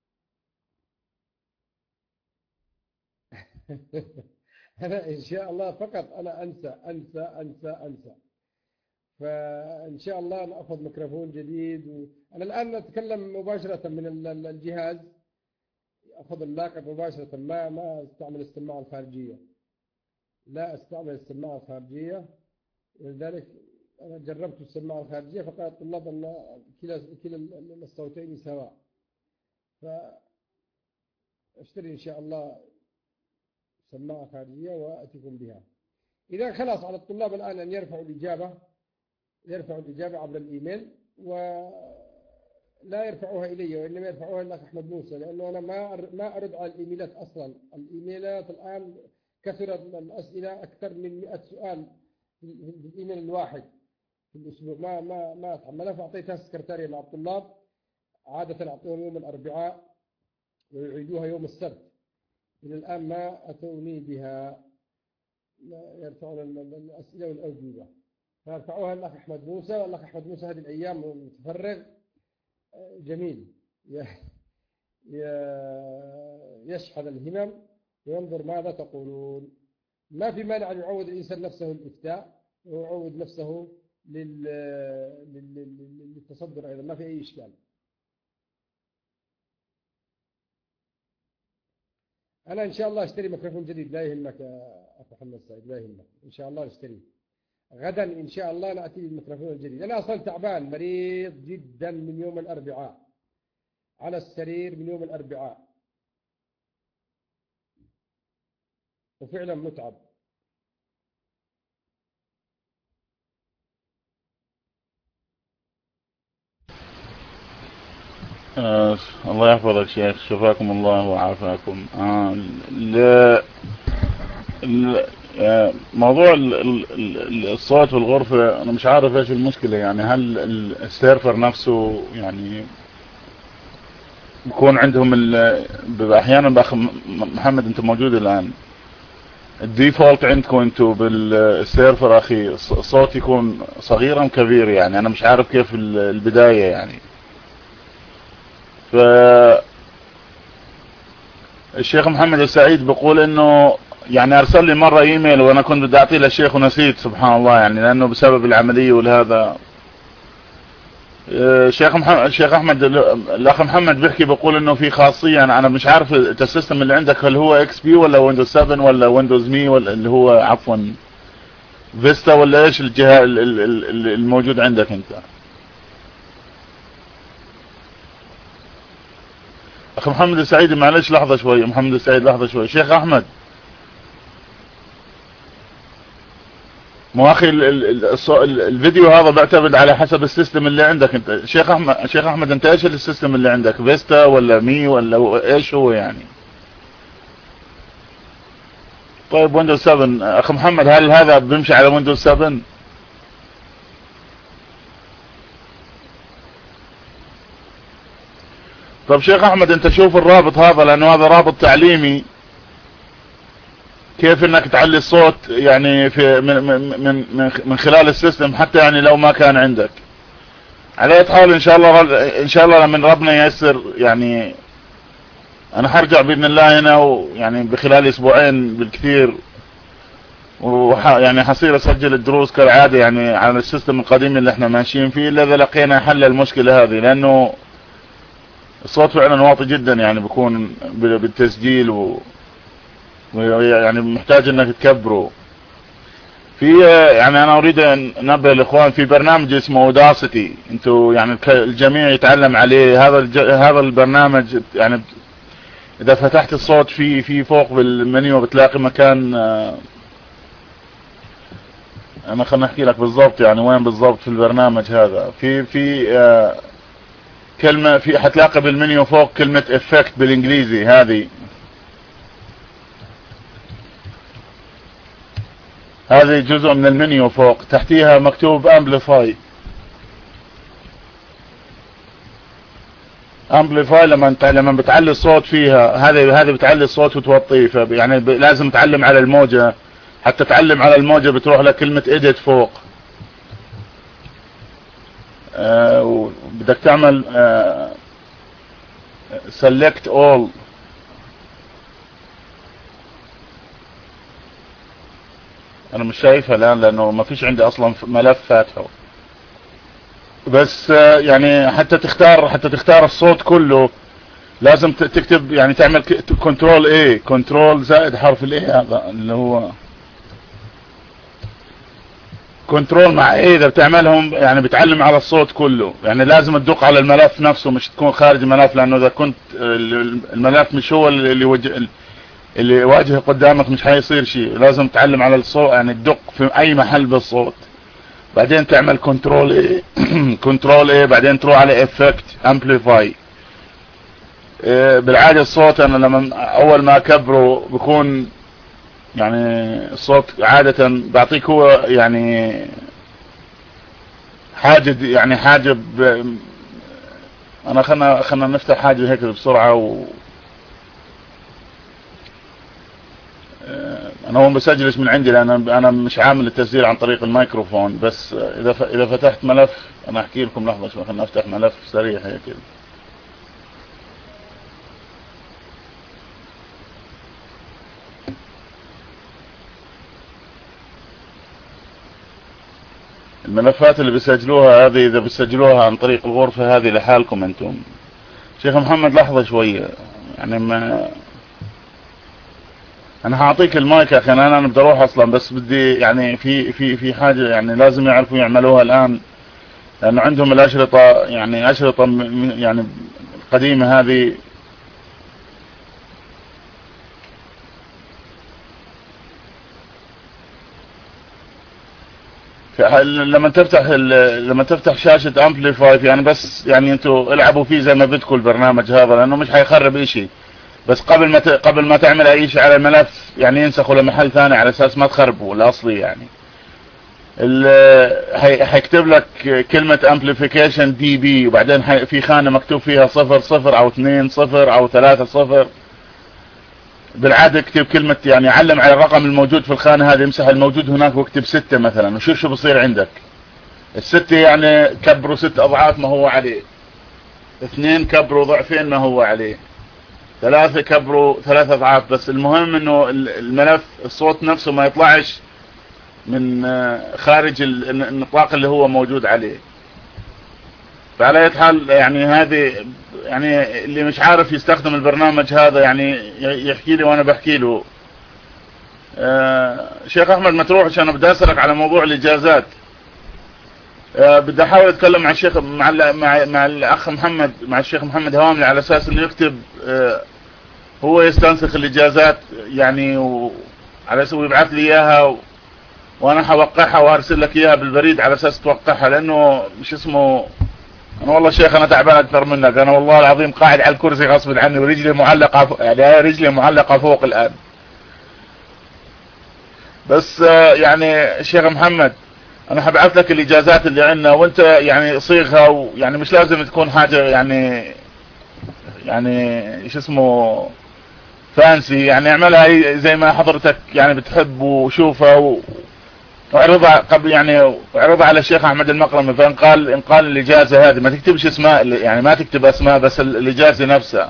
أنا إن شاء الله فقط أنا أنسى. فإن شاء الله نأخذ ميكروفون جديد. أنا الآن أتكلم مباشرة من الجهاز، أخذ اللاقط مباشرة، ما استعمل السماعة الخارجية، لا استعمل السماعة الخارجية. ولذلك أنا جربت السماعة الخارجية فقال الطلاب أن كلا الصوتين سواء. فأشتري إن شاء الله سماعة خارجية وأتكم بها. إذا خلاص على الطلاب الآن أن يرفعوا الإجابة عبر الإيميل، ولا يرفعوها إلي وإنما يرفعوها لك أحمد موسى، لأنه أنا ما أرد على الإيميلات أصلا. الإيميلات الآن كثرت الأسئلة أكثر من 100 سؤال في الإيميل الواحد في الأسبوع، ما أتحملها، فأعطيتها السكرتارية مع الطلاب. عادة أعطيهم يوم الأربعاء ويعيدوها يوم السبت. إلى الآن ما أتوني بها، يرفعون الأسئلة والأجوبة، فيرفعوها الأخ أحمد موسى. والأخ أحمد موسى هذه الأيام متفرغ جميل، يشحذ الهمم وينظر ماذا تقولون. ما في مانع أن يعود الإنسان نفسه الإفتاء ويعود نفسه للتصدر أيضا، ما في أي إشكال. أنا إن شاء الله أشتري ميكروفون جديد، لا يهمك يا أخو محمد سعيد، لا يهمك، إن شاء الله أشتري غدا إن شاء الله نأتي بالميكروفون الجديد. أنا أصلا تعبان مريض جدا من يوم الأربعاء، على السرير من يوم الأربعاء، وفعلا متعب. الله يحفظك شيخ، شفاكم الله وعافاكم. موضوع الصوت في الغرفة أنا مش عارف إيش المشكلة، يعني هل السيرفر نفسه يعني بيكون عندهم أحيانا بأخ محمد أنت موجود الآن، الديفولت عندكم أنتوا بالسيرفر أخي الصوت يكون صغير أم كبير، يعني أنا مش عارف كيف البداية يعني. الشيخ محمد السعيد بيقول انه يعني ارسل لي مرة ايميل وانا كنت بدي اعطيه للشيخ ونسيت سبحان الله، يعني لانه بسبب العملية ولهذا. الشيخ احمد الاخ محمد بيحكي بيقول انه في خاصية، انا مش عارف السيستم اللي عندك هل هو اكس بي ولا ويندوز 7 ولا ويندوز مي ولا اللي هو عفوا فيستا، ولا ايش الجهاز الموجود عندك انت؟ اخي محمد السعيد معلش لحظة شوي، محمد السعيد لحظة شوي. شيخ احمد، مو اخي الفيديو هذا بيعتمد على حسب السيستم اللي عندك انت. شيخ احمد انت ايش السيستم اللي عندك، فيستا ولا مي ولا ايش هو يعني؟ طيب ويندوز 7 اخي محمد، هل هذا بيمشي على ويندوز 7؟ طب شيخ احمد انت شوف الرابط هذا، لانه هذا رابط تعليمي كيف انك تعلي الصوت يعني في من خلال السيستم، حتى يعني لو ما كان عندك. على حال ان شاء الله لما ربنا ييسر يعني انا حرجع باذن الله هنا، ويعني بخلال اسبوعين بالكثير، ويعني حصير اسجل الدروس كالعاده يعني على السيستم القديم اللي احنا ماشيين فيه، الا اذا لقينا حل المشكله هذه، لانه الصوت فعلا واطي جدا يعني بكون بالتسجيل ويعني محتاج انك تكبره. في يعني انا اريد ان انبه الاخوان في برنامج اسمه اوداسيتي، انتوا يعني الجميع يتعلم عليه. هذا البرنامج يعني اذا فتحت الصوت في فوق بالمنيو بتلاقي مكان، انا خلنا احكي لك بالضبط يعني وين بالضبط في البرنامج هذا. في كلمة حتلاقي بالمنيو فوق كلمة افكت بالانجليزي، هذه جزء من المنيو فوق، تحتيها مكتوب امبليفاي. لما بتعلي الصوت فيها، هذه بتعلي الصوت وتوطيه، يعني لازم تعلم على الموجة. حتى تعلم على الموجة بتروح لكلمة edit فوق، وبدك تعمل select all. انا مش شايفها الان لانه ما فيش عندي اصلا ملف فاتحه، بس يعني حتى تختار الصوت كله لازم تكتب يعني تعمل كنترول زائد حرف الاي، هذا اللي هو كنترول مع اذا بتعملهم يعني بتعلم على الصوت كله، يعني لازم تدق على الملف نفسه، مش تكون خارج الملف، لانه اذا كنت الملف مش هو اللي اللي واجهه قدامك مش حيصير شيء، لازم تعلم على الصوت، يعني تدق في اي محل بالصوت، بعدين تعمل كنترول ايه كنترول ايه، بعدين تروح على افكت امبليفاي. بالعادة الصوت انا لما اول ما اكبره بكون يعني الصوت عادة بعطيك هو يعني حاجة، يعني حاجة انا خلنا نفتح حاجة هيك بسرعة انا هو بسجلش من عندي لان انا مش عامل التسجيل عن طريق الميكروفون، بس اذا فتحت ملف انا احكي لكم لحظة شوي، خلنا افتح ملف سريع هيك. الملفات اللي بيسجلوها هذه اذا بيسجلوها عن طريق الغرفة هذه لحالكم انتم. شيخ محمد لحظة شوية، يعني ما انا هعطيك المايك يا اخي، انا بدي اروح اصلا، بس بدي يعني في حاجة يعني لازم يعرفوا يعملوها الان، لانه عندهم الاشرطة، يعني اشرطة يعني القديمة هذه لما تفتح شاشة امبليفاي، يعني بس يعني انتوا العبوا فيه زي ما بدكم البرنامج هذا، لانه مش حيخرب اشي، بس قبل ما تعمل اي شيء على الملف يعني ينسخوا لمحل ثاني على اساس ما تخربوا الاصلي. يعني حيكتب لك كلمة امبليفيكيشن دي بي، وبعدين في خانة مكتوب فيها 00 او 20 او 30. بالعادة اكتب كلمة، يعني علم على الرقم الموجود في الخانة هذه، امسح الموجود هناك واكتب 6 مثلا، وشوف شو بصير عندك. 6 يعني كبروا 6 اضعاف ما هو عليه، 2 كبروا ضعفين ما هو عليه، 3 كبروا 3 اضعاف. بس المهم انه الملف الصوت نفسه ما يطلعش من خارج النطاق اللي هو موجود عليه. فعلى اي حال يعني هذه، يعني اللي مش عارف يستخدم البرنامج هذا يعني يحكي لي وانا بحكي له. شيخ احمد ما تروحش، انا بدي اسالك على موضوع الاجازات. بدي احاول اتكلم مع الشيخ مع الاخ محمد، مع الشيخ محمد هواملي، على اساس انه يكتب هو يستنسخ الاجازات يعني، وعلى اساس يبعث لي اياها وانا حوقعها وارسل لك اياها بالبريد على اساس توقعها، لانه مش اسمه انا والله شيخ انا تعبان اكثر منك، انا والله العظيم قاعد على الكرسي غصب عني ورجلي معلقة، يعني رجلي معلقة فوق الان. بس يعني شيخ محمد انا حبعث لك الاجازات اللي عندنا، وانت يعني صيغها، ويعني مش لازم تكون حاجة يعني شو اسمه فانسي، يعني اعملها زي ما حضرتك يعني بتحب، وشوفها واعرضها قبل، يعني اعرضها على الشيخ احمد المقرمي. فان قال الاجازة هذه ما تكتبش اسماء، يعني ما تكتب اسماء، بس الاجازة نفسها.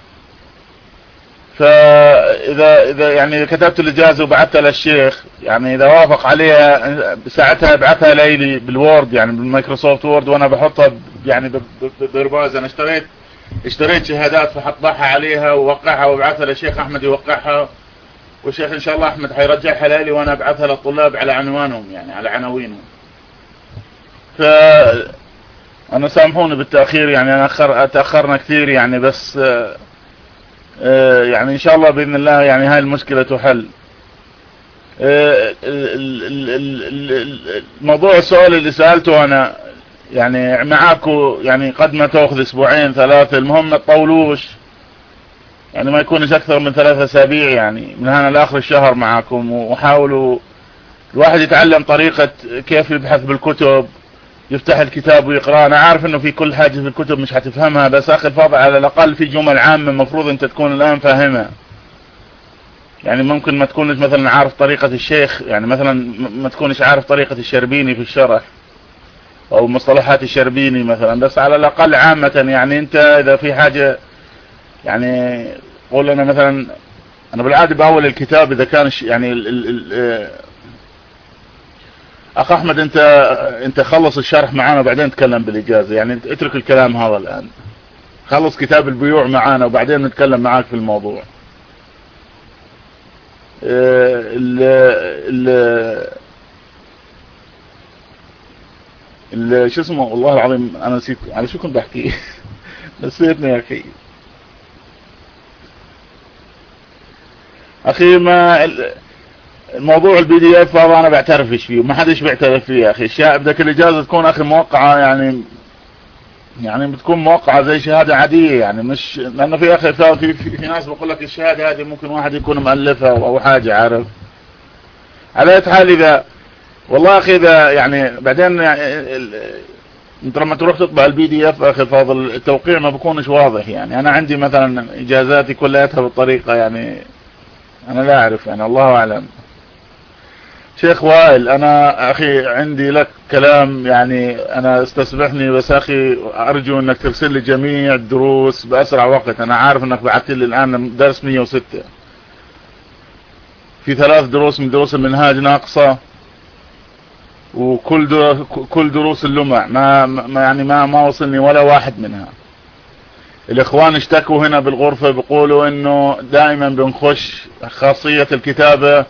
فاذا يعني كتبت الاجازة وبعثتها للشيخ، يعني اذا وافق عليها ساعتها ابعثها لي بالوورد، يعني بالمايكروسوفت وورد، وانا بحطها يعني برباز. انا اشتريت شهادات فحطبعها عليها ووقعها وابعثها للشيخ احمد يوقعها، والشيخ ان شاء الله احمد حيرجعها لي وانا ابعثها للطلاب على عنوانهم، يعني على عناوينهم. انا سامحوني بالتأخير، يعني انا تأخرنا كثير يعني، بس يعني ان شاء الله باذن الله يعني هاي المشكلة تحل. الموضوع السؤال اللي سألته انا يعني معاكم، يعني قد ما تأخذ 2 3 المهم ما تطولوش، يعني ما يكونش اكثر من 3 أسابيع، يعني من هنا لاخر الشهر معاكم. وحاولوا الواحد يتعلم طريقة كيف يبحث بالكتب، يفتح الكتاب ويقرأ. انا عارف انه في كل حاجة في الكتب مش هتفهمها، بس اخي الفاضل على الاقل في جمل عامة المفروض انت تكون الان فاهمها. يعني ممكن ما تكونش مثلا عارف طريقة الشيخ، يعني مثلا ما تكونش عارف طريقة الشربيني في الشرح او مصطلحات الشربيني مثلا، بس على الاقل عامة. يعني انت اذا في حاجة يعني قول انا مثلا، انا بالعادة باول الكتاب اذا كان يعني اخ احمد انت خلص الشرح معانا وبعدين تكلم بالاجازة، يعني اترك الكلام هذا الان، خلص كتاب البيوع معانا وبعدين نتكلم معاك في الموضوع. شو اسمه، والله العظيم انا نسيت على شو كنت بحكي نسيتني يا اخي. اخي ما الموضوع البي دي اف هذا انا بعترفش فيه وما حدش بيعترف فيه يا اخي. بدك الاجازه تكون اخي موقعه، يعني بتكون موقعه زي شهاده عاديه، يعني مش لانه في اخي في ناس بقول لك الشهاده هذه ممكن واحد يكون مؤلفها او حاجه، عارف. على اي حال اذا والله اخي اذا يعني بعدين يعني انت لما تروح تطبع البي دي اف اخي فاضل التوقيع ما بكونش واضح. يعني انا عندي مثلا اجازاتي كلها بالطريقه، يعني انا لا اعرف، يعني الله اعلم. شيخ وائل انا اخي عندي لك كلام، يعني انا استسمحني بس اخي ارجو انك ترسل لي جميع الدروس باسرع وقت. انا عارف انك بعثت لي الان درس 106، في 3 دروس من دروس المنهاج ناقصة، وكل دروس اللمع ما وصلني ولا واحد منها. الاخوان اشتكوا هنا بالغرفة بيقولوا انه دائما بنخش خاصية الكتابة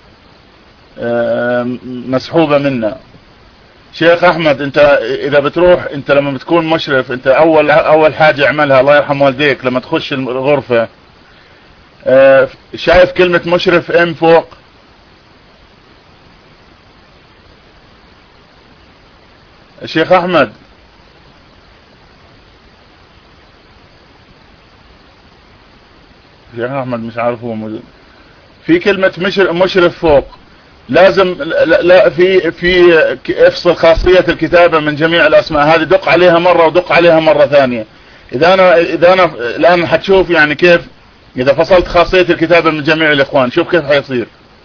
مسحوبة منا. شيخ احمد انت اذا بتروح انت لما بتكون مشرف، انت اول حاجة اعملها الله يرحم والديك لما تخش الغرفة، شايف كلمة مشرف ام فوق؟ الشيخ احمد الشيخ احمد مش عارف هو موجود في كلمة مشرف فوق. لازم لا في افصل خاصية الكتابة من جميع الاسماء هذه، دق عليها مرة ودق عليها مرة ثانية. اذا انا الان حتشوف يعني كيف اذا فصلت خاصية الكتابة من جميع الاخوان، شوف كيف حيصير.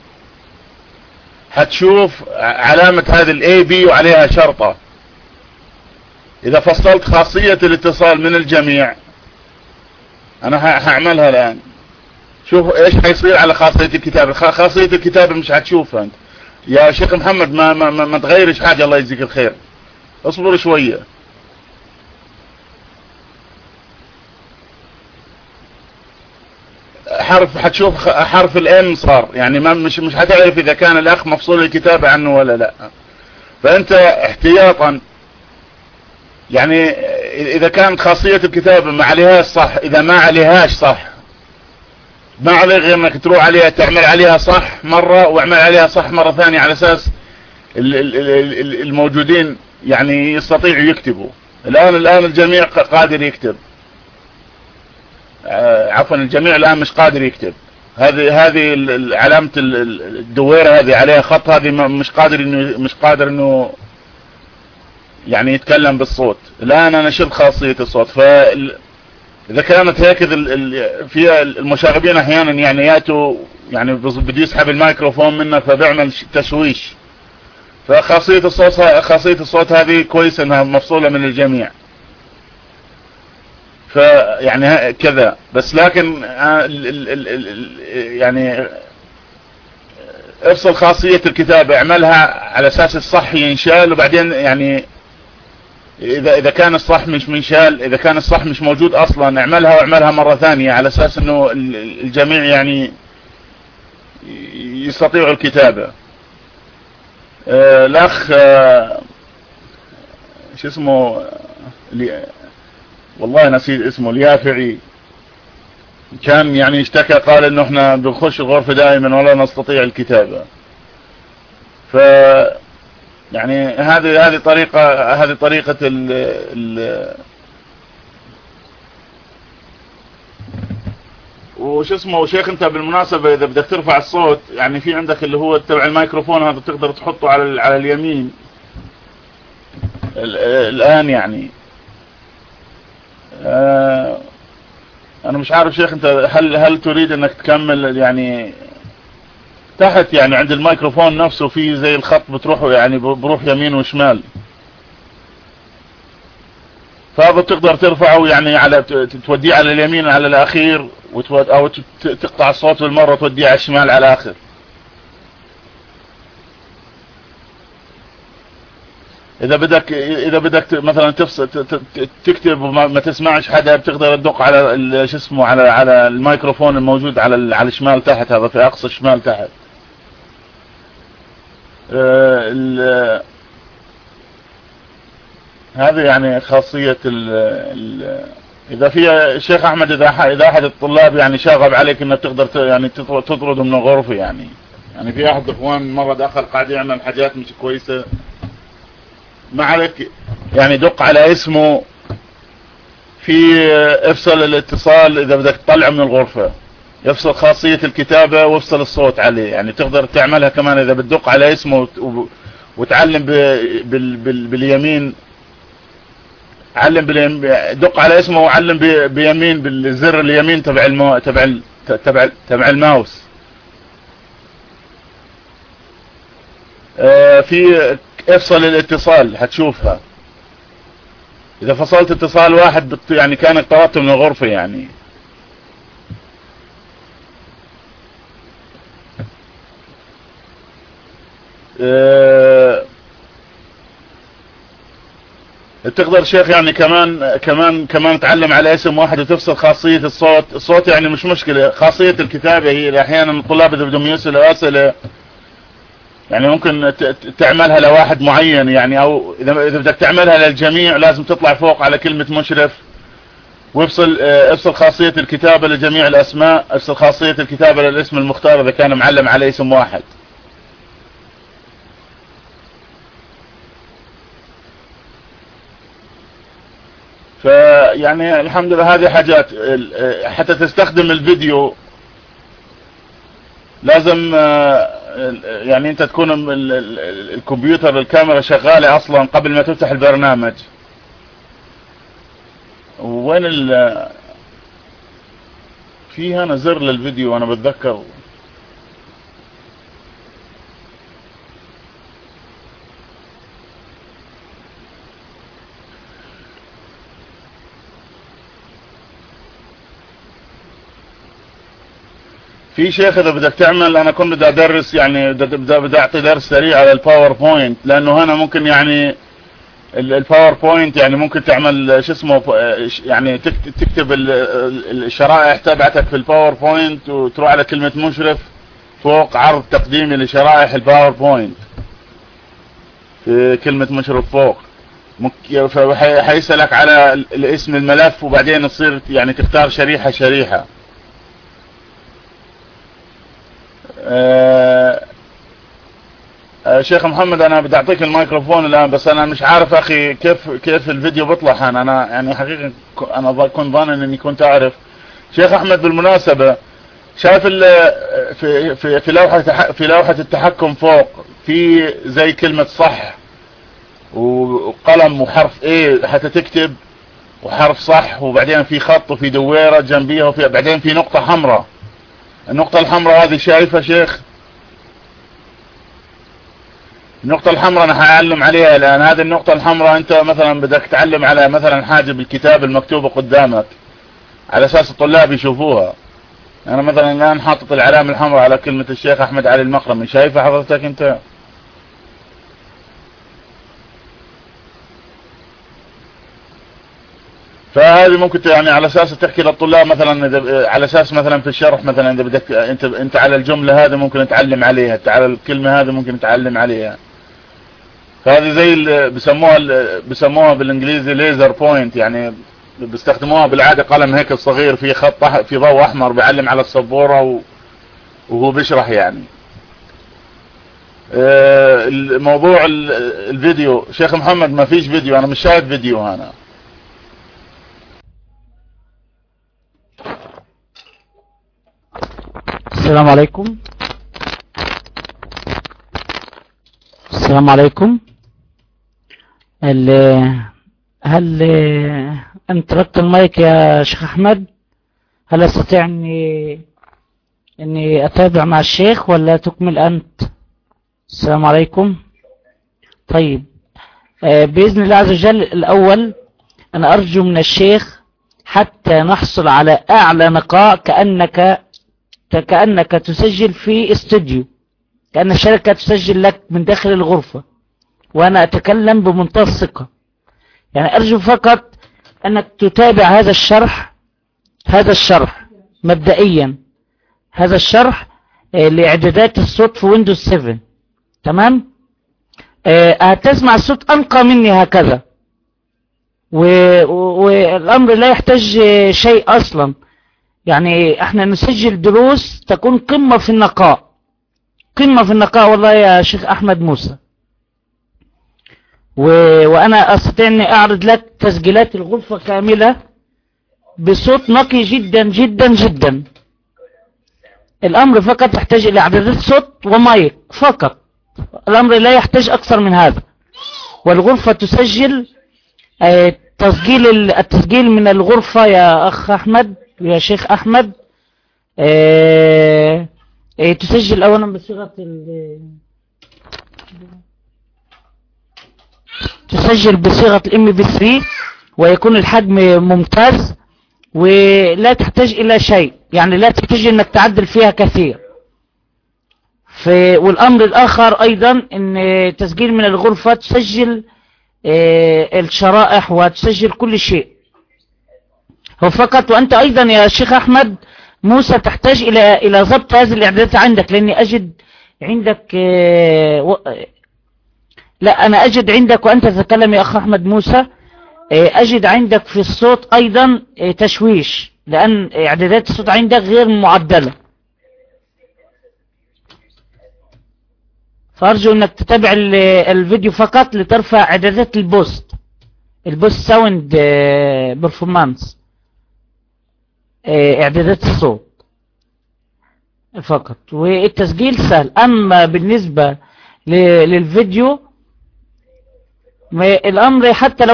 حتشوف علامة هذه الاي بي وعليها شرطة. اذا فصلت خاصية الاتصال من الجميع، انا هعملها الان، شوف ايش حيصير على خاصية الكتابة. خاصية الكتابة مش هتشوفها انت يا شيخ محمد، ما تغيرش حاجة، الله يجزيك الخير، اصبر شوية. حتشوف حرف الام صار، يعني مش هتعرف اذا كان الاخ مفصول الكتابة عنه ولا لا. فانت احتياطا يعني اذا كانت خاصية الكتابة ما عليهاش صح، اذا ما عليهاش صح ما عليك غير انك تروح عليها تعمل عليها صح مرة واعمل عليها صح مرة ثانية، على اساس الموجودين يعني يستطيعوا يكتبوا. الان الجميع قادر يكتب، عفوا الجميع الان مش قادر يكتب. هذه علامة الدويرة هذه عليها خط، هذه مش قادر انه يعني يتكلم بالصوت. الان انا شلت خاصية الصوت. فاذا كانت هيك في المشاغبين احيانا يعني ياتوا يعني بده يسحب الميكروفون منك فبيعمل تشويش. فخاصية الصوت هذه كويس انها مفصولة من الجميع، فيعني كذا بس. لكن يعني افصل خاصية الكتابة، اعملها على اساس الصح ينشال، وبعدين يعني اذا كان الصح مش منشال، اذا كان الصح مش موجود اصلا اعملها واعملها مرة ثانية على اساس انه الجميع يعني يستطيعوا الكتابة. الاخ شو اسمه والله نسيت اسمه، اليافعي، كان يعني اشتكى قال انه احنا بنخش الغرفة دائما ولا نستطيع الكتابة. ف يعني هذه طريقة وش اسمه. شيخ انت بالمناسبة اذا بدك ترفع الصوت يعني في عندك اللي هو تبع الميكروفون هذا تقدر تحطه على اليمين الان. يعني انا مش عارف شيخ انت هل تريد انك تكمل يعني تحت، يعني عند الميكروفون نفسه في زي الخط بتروحه يعني بروح يمين وشمال، فهذا تقدر ترفعه يعني على توديه على اليمين على الاخير او تقطع الصوت بالمرة توديه على الشمال على الاخر. اذا بدك مثلا تكتب وما تسمعش حدا بتقدر تدق على شو اسمه على الميكروفون الموجود على الشمال تحت، هذا في اقصى الشمال تحت. هذه يعني خاصية إذا في الشيخ أحمد، إذا أحد الطلاب يعني شاغب عليك إنك تقدر يعني تطرده من الغرفة، يعني في أحد الإخوان مرة دخل قاعد يعمل حاجات مش كويسة، ما عليك يعني دق على اسمه، في افصل الاتصال إذا بدك تطلعه من الغرفة، يفصل خاصية الكتابة وافصل الصوت عليه، يعني تقدر تعملها كمان إذا بتدق على اسمه وتعلم باليمين، علم دق على اسمه وعلم بيمين بالزر اليمين تبع الماوس. في افصل الاتصال هتشوفها، اذا فصلت اتصال واحد يعني كانك طردته من الغرفة يعني. تقدر شيخ يعني كمان تعلم على اسم واحد وتفصل خاصية الصوت يعني مش مشكلة. خاصية الكتابة هي احيانا الطلاب اذا بدهم يرسلوا اسئلة يعني ممكن تعملها لواحد معين يعني، او اذا بدك تعملها للجميع لازم تطلع فوق على كلمة مشرف افصل خاصية الكتابة لجميع الاسماء، افصل خاصية الكتابة للاسم المختار اذا كان معلم على اسم واحد. فيعني الحمد لله هذه حاجات. حتى تستخدم الفيديو لازم يعني انت تكون الكمبيوتر الكاميرا شغالة اصلا قبل ما تفتح البرنامج. وين في هنا زر للفيديو انا بتذكر، في شيخ اذا بدك تعمل، انا كنت بدي ادرس يعني بدي اعطي درس سريع على الباوربوينت، لانه هنا ممكن يعني الباوربوينت يعني ممكن تعمل شو اسمه يعني تكتب الشرائح تبعتك في الباوربوينت وتروح على كلمة مشرف فوق عرض تقديمي لشرائح الباوربوينت في كلمة مشرف فوق، فحيسألك على الاسم الملف وبعدين تصير يعني تختار شريحة. شيخ محمد انا بدي اعطيك الميكروفون الان، بس انا مش عارف اخي كيف الفيديو بيطلع. انا يعني حقيقة انا كنت ظانن اني كنت اعرف. شيخ احمد بالمناسبة شايف في لوحة التحكم فوق في زي كلمة صح وقلم وحرف ايه حتى تكتب وحرف صح، وبعدين في خط وفي دويرة جنبيها بعدين في نقطة حمراء. النقطة الحمراء هذه شايفها شيخ؟ النقطة الحمراء انا هعلم عليها الان. هذه النقطة الحمراء انت مثلا بدك تعلم على مثلا حاجة بالكتاب المكتوبة قدامك على اساس الطلاب يشوفوها. انا مثلا الان حاطط العلامة الحمراء على كلمة الشيخ احمد علي المقرمي، شايفها حضرتك انت؟ فهذه ممكن يعني على اساس تحكي للطلاب مثلا، اذا على اساس مثلا في الشرح مثلا اذا بدك انت على الجملة هذه ممكن تعلم عليها، على الكلمة هذه ممكن تعلم عليها. فهذه زي بسموها بالانجليزي ليزر بوينت، يعني بيستخدموها بالعادة قلم هيك صغير في خط في ضوء احمر بيعلم على السبورة وهو بيشرح يعني. الموضوع الفيديو شيخ محمد ما فيش فيديو، انا مش شايف فيديو هنا. السلام عليكم. السلام عليكم. هل انت ربط المايك يا شيخ احمد؟ هل استطيع اني اتابع مع الشيخ ولا تكمل انت؟ السلام عليكم. طيب باذن الله عز وجل الاول انا ارجو من الشيخ حتى نحصل على اعلى نقاء كأنك تسجل في استوديو، كأن الشركة تسجل لك من داخل الغرفة وأنا أتكلم بمنتهى الثقة. يعني أرجو فقط أنك تتابع هذا الشرح مبدئيا، هذا الشرح لإعدادات الصوت في ويندوز 7. تمام؟ هتسمع الصوت أنقى مني هكذا، والأمر لا يحتاج شيء أصلا. يعني احنا نسجل دروس تكون قمة في النقاء، قمة في النقاء والله يا شيخ أحمد موسى. وأنا أستطيع أن أعرض لك تسجيلات الغرفة كاملة بصوت نقي جدا جدا جدا. الأمر فقط يحتاج إلى إعدادات صوت ومايك فقط، الأمر لا يحتاج أكثر من هذا. والغرفة تسجل التسجيل من الغرفة يا أخ أحمد يا شيخ أحمد تسجل أولا بصيغة تسجل بصيغة MP3 ويكون الحجم ممتاز ولا تحتاج إلى شيء، يعني لا تحتاج أنك تعدل فيها كثير. والأمر الآخر أيضا أن تسجيل من الغرفة تسجل الشرائح وتسجل كل شيء. هو فقط وأنت أيضا يا شيخ أحمد موسى تحتاج إلى ضبط هذه الإعدادات عندك، لأني أجد عندك لا أنا أجد عندك وأنت تتكلم يا أخ أحمد موسى أجد عندك في الصوت أيضا تشويش، لأن إعدادات الصوت عندك غير معدلة. فأرجو أنك تتابع الفيديو فقط لترفع إعدادات البوست ساوند برفورمانس، إعدادات الصوت فقط، والتسجيل سهل. أما بالنسبة للفيديو الأمر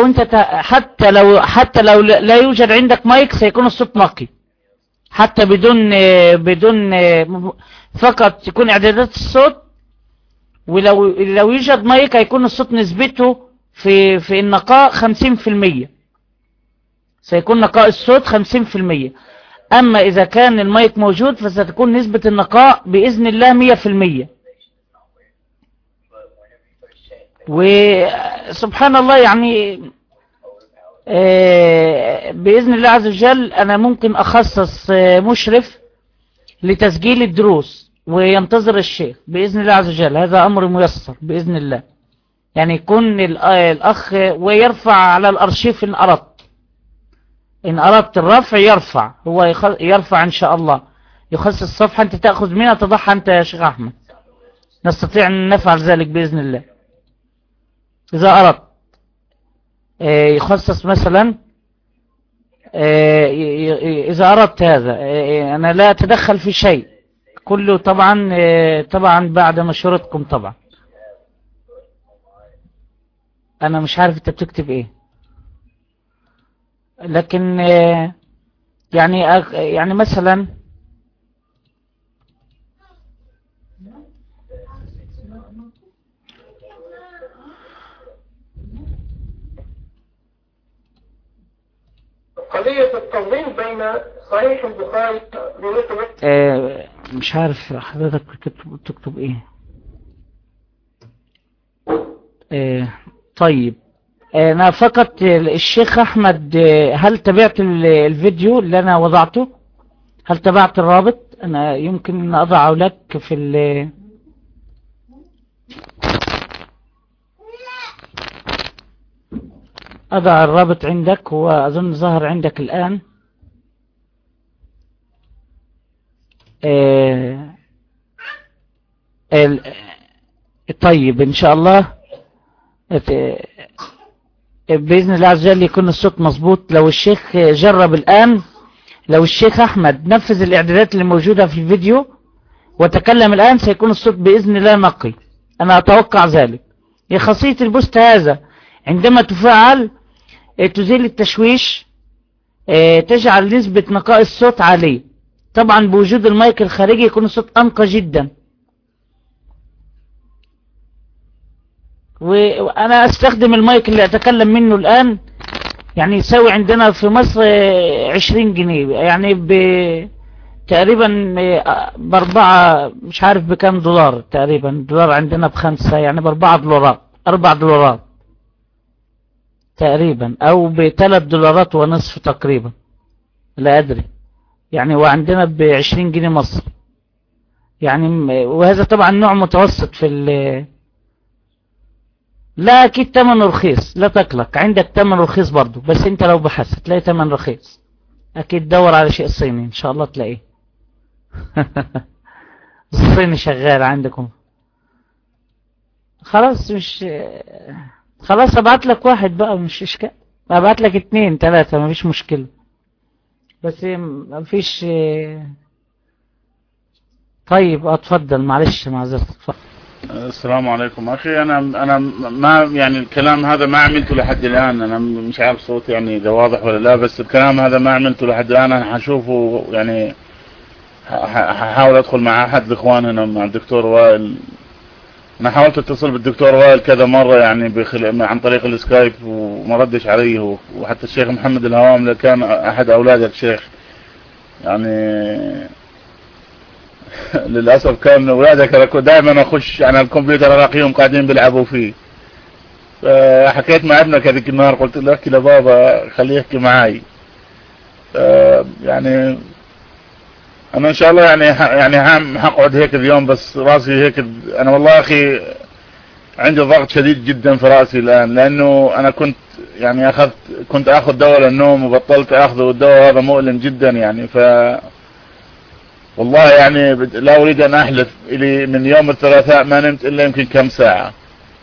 حتى لو لا يوجد عندك مايك سيكون الصوت نقي، حتى بدون فقط يكون إعدادات الصوت. ولو يوجد مايك هيكون الصوت نسبته في النقاء 50%، سيكون نقاء الصوت 50%. أما إذا كان المايك موجود فستكون نسبة النقاء بإذن الله 100%. وسبحان الله يعني بإذن الله عز وجل أنا ممكن أخصص مشرف لتسجيل الدروس وينتظر الشيخ بإذن الله عز وجل، هذا أمر ميسر بإذن الله. يعني يكون الأخ ويرفع على الأرشيف إن أردت الرفع يرفع، هو يرفع إن شاء الله، يخصص صفحة أنت تأخذ منها تضعها أنت يا شيخ أحمد، نستطيع أن نفعل ذلك بإذن الله. إذا أردت يخصص مثلا إذا أردت هذا، أنا لا أتدخل في شيء، كله طبعا بعد مشورتكم. طبعا أنا مش عارف أنت بتكتب إيه، لكن يعني مثلا قضية التنظيم بين صحيح البخاري مش عارف حضرتك تكتب ايه. طيب انا فقط الشيخ احمد هل تابعت الفيديو اللي انا وضعته؟ هل تابعت الرابط؟ انا يمكن ان اضعه لك في أضع الرابط عندك، هو أظن ظهر عندك الآن. طيب إن شاء الله بإذن الله عز وجل يكون الصوت مظبوط. لو الشيخ جرب الآن، لو الشيخ أحمد نفذ الإعدادات اللي موجودة في الفيديو وتكلم الآن سيكون الصوت بإذن الله نقي، أنا أتوقع ذلك. هي خاصية البوست هذا عندما تفعل تزيل التشويش، تجعل نسبة نقاء الصوت عالية. طبعا بوجود المايك الخارجي يكون الصوت أنقى جدا. وأنا أستخدم المايك اللي أتكلم منه الآن، يعني يساوي عندنا في مصر 20 جنيه، يعني تقريبا ب4 مش عارف بكام دولار، تقريبا الدولار عندنا ب5، يعني ب4 دولارات، 4 دولارات تقريبا، او ب3.5 تقريبا، لا ادري، يعني وعندنا ب20 جنيه مصر يعني. وهذا طبعا نوع متوسط لا اكيد ثمنه رخيص، لا تقلق، عندك ثمن رخيص برضو، بس انت لو بحثت تلاقي ثمن رخيص. اكيد دور على شيء صيني ان شاء الله تلاقيه. الصيني شغال عندكم. خلاص مش خلاص ابعت لك واحد بقى، مش اشكال، ابعت لك 2 3 مفيش مشكلة، بس مفيش. طيب اتفضل، معلش معذرة. السلام عليكم اخي. انا ما يعني الكلام هذا ما عملته لحد الان. انا مش عارف صوتي يعني اذا واضح ولا لا، بس الكلام هذا ما عملته لحد الان. انا حشوفه يعني، هحاول ادخل مع احد الاخوان هنا مع الدكتور وائل. انا حاولت اتصل بالدكتور وائل كذا مرة يعني عن طريق السكايب وما ردش علي، وحتى الشيخ محمد الهوام اللي كان احد اولاد الشيخ يعني للأسف كان أولادك دائما أخش على الكمبيوتر ألاقيهم قاعدين بيلعبوا فيه. فحكيت مع ابنك هذيك النهار، قلت له احكي لبابا خليه يحكي معاي. يعني أنا إن شاء الله يعني هقعد هيك اليوم، بس راسي هيك. أنا والله أخي عندي ضغط شديد جدا في راسي الآن، لأنه أنا كنت يعني كنت أخذ دواء للنوم وبطلت أخذه، والدواء هذا مؤلم جدا يعني. والله يعني لا أريد أن أحلف، إلي من يوم الثلاثاء ما نمت إلا يمكن كم ساعة.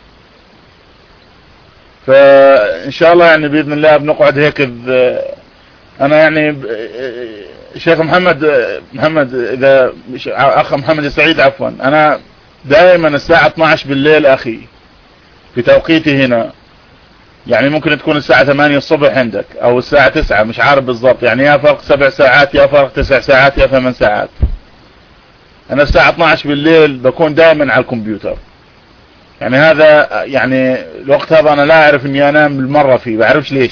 فإن شاء الله يعني بإذن الله بنقعد هيك. أنا يعني شيخ محمد إذا أخ محمد السعيد عفوا، أنا دائما الساعة 12 بالليل أخي في توقيتي هنا، يعني ممكن تكون الساعة 8 الصبح عندك او الساعة 9، مش عارف بالضبط يعني، يا فرق 7 ساعات يا فرق 9 ساعات يا 8 ساعات. انا الساعة 12 بالليل بكون دائما على الكمبيوتر. يعني هذا يعني الوقت هذا انا لا اعرف اني انام بالمرة فيه، بعرفش ليش.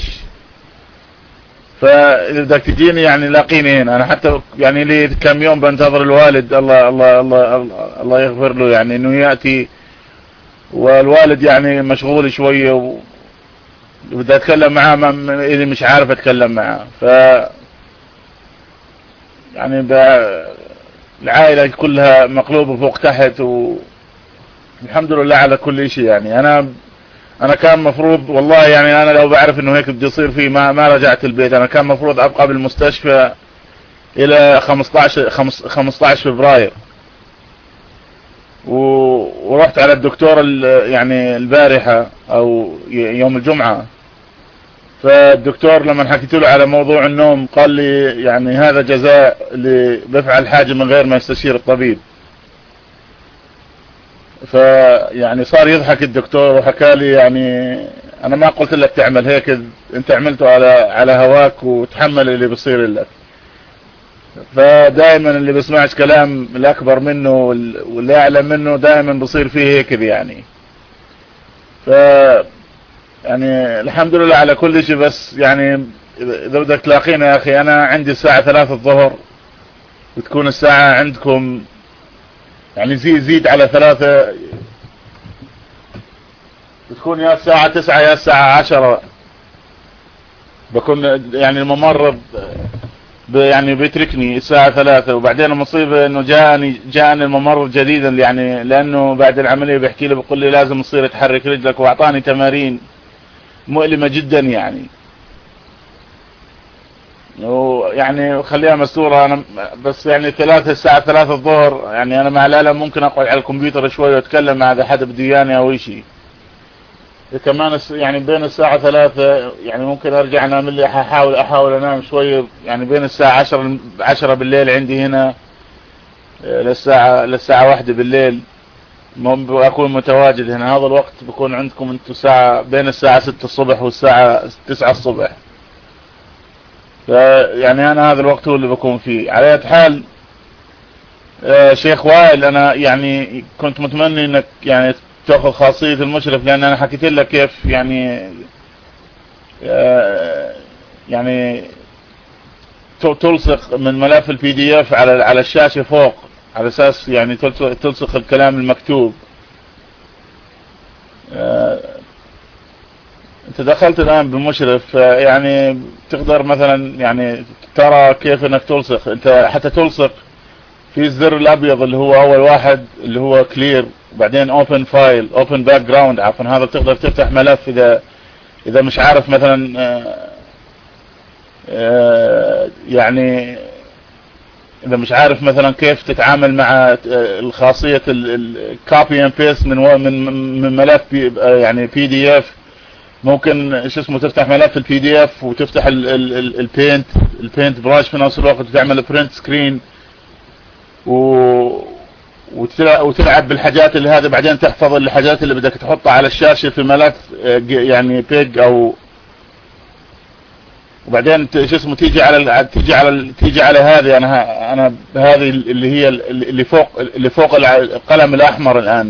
فاذا بدك تجيني يعني لاقيني هنا. انا حتى يعني لي كم يوم بنتظر الوالد، الله يغفر له، يعني انه يأتي، والوالد يعني مشغول شوية بدي اتكلم معاه اذا مش عارف اتكلم معاه. يعني العائلة كلها مقلوبة فوق تحت، والحمد لله على كل شيء. يعني انا كان مفروض والله، يعني انا لو بعرف انه هيك بده يصير فيه ما رجعت البيت. انا كان مفروض ابقى بالمستشفى الى 15 فبراير، ورحت على الدكتور يعني البارحة او يوم الجمعة. فالدكتور لما حكيت له على موضوع النوم قال لي يعني هذا جزاء اللي بفعل حاجة من غير ما يستشير الطبيب. فيعني صار يضحك الدكتور وحكى لي يعني انا ما قلت لك تعمل هيك، انت عملته على هواك وتحمل اللي بيصير لك. فدائما اللي بيسمعش كلام الاكبر منه واللي اعلم منه دائما بيصير فيه هيك يعني. يعني الحمد لله على كل شيء. بس يعني اذا بدك تلاقينا يا اخي، انا عندي الساعة 3 الظهر، وتكون الساعة عندكم يعني زيد على 3، بتكون يا الساعة 9 يا الساعة 10. بكون يعني الممرض يعني بيتركني الساعة 3. وبعدين المصيبة انه جاءني الممرض جديدا، يعني لانه بعد العملية بيحكي لي بيقول لي لازم تصير تحرك رجلك، واعطاني تمارين مؤلمة جدا يعني. ويعني خليها مستورة. انا بس يعني الساعة 3 الظهر، يعني انا مع الالم ممكن اقعد على الكمبيوتر شوي واتكلم مع حدا بده اياني او شيء. كمان يعني بين الساعة 3 يعني ممكن ارجع انام لي، احاول انام شوي يعني بين الساعة 10 بالليل عندي هنا للساعة 1 بالليل اكون متواجد هنا. هذا الوقت بكون عندكم انتم ساعة بين الساعة 6 الصبح والساعة 9 الصبح. يعني انا هذا الوقت هو اللي بكون فيه. على اي حال شيخ وائل، انا يعني كنت متمنى انك يعني تاخذ خاصية المشرف، لان انا حكيت لك كيف يعني تلصق من ملف PDF على الشاشة فوق، على اساس يعني تلصق الكلام المكتوب. انت دخلت الان بالمشرف، يعني تقدر مثلا يعني ترى كيف انك تلصق. انت حتى تلصق في الزر الابيض اللي هو اول واحد اللي هو كلير، وبعدين اوبن فايل، اوبن باك جراوند عفوا. هذا تقدر تفتح ملف اذا مش عارف مثلا يعني اذا مش عارف مثلا كيف تتعامل مع الخاصية الكوبي اند بيست من ملف يعني بي دي اف، ممكن شو اسمه تفتح ملف البي دي اف وتفتح البينت براش في نفس الوقت، وتعمل برنت سكرين وتلعب بالحاجات اللي هذا، بعدين تحفظ الحاجات اللي بدك تحطها على الشاشة في ملف يعني بيج او، وبعدين شو اسمه تيجي على هذه. انا هذه اللي هي اللي فوق القلم الاحمر الان،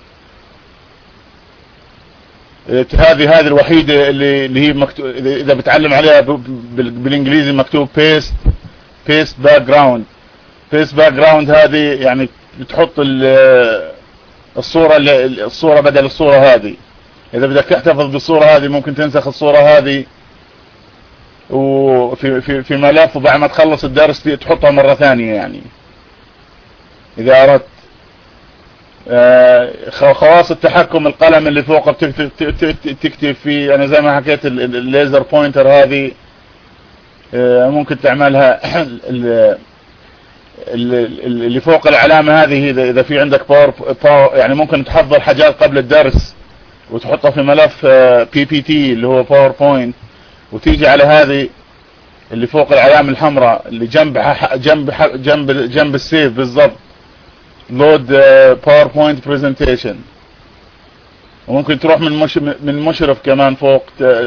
هذه الوحيدة اللي هي مكتوب اذا بتعلم عليها بالانجليزي مكتوب paste background. paste background هذه يعني بتحط الصورة بدل الصورة هذه. اذا بدك تحتفظ بالصورة هذه ممكن تنسخ الصورة هذه وفي ملف، وبعد ما تخلص الدرس تحطها مرة ثانية يعني اذا اردت. خواص التحكم القلم اللي فوقه تكتب فيه. انا زي ما حكيت الليزر بوينتر هذه ممكن تعملها اللي فوق العلامة هذه. اذا في عندك باور يعني ممكن تحضر حاجات قبل الدرس وتحطها في ملف بي بي تي اللي هو باوربوينت، وتيجي على هذه اللي فوق العلامة الحمراء اللي جنب السيف بالضبط، لود باوربوينت برزنتيشن. وممكن تروح من مشرف كمان فوق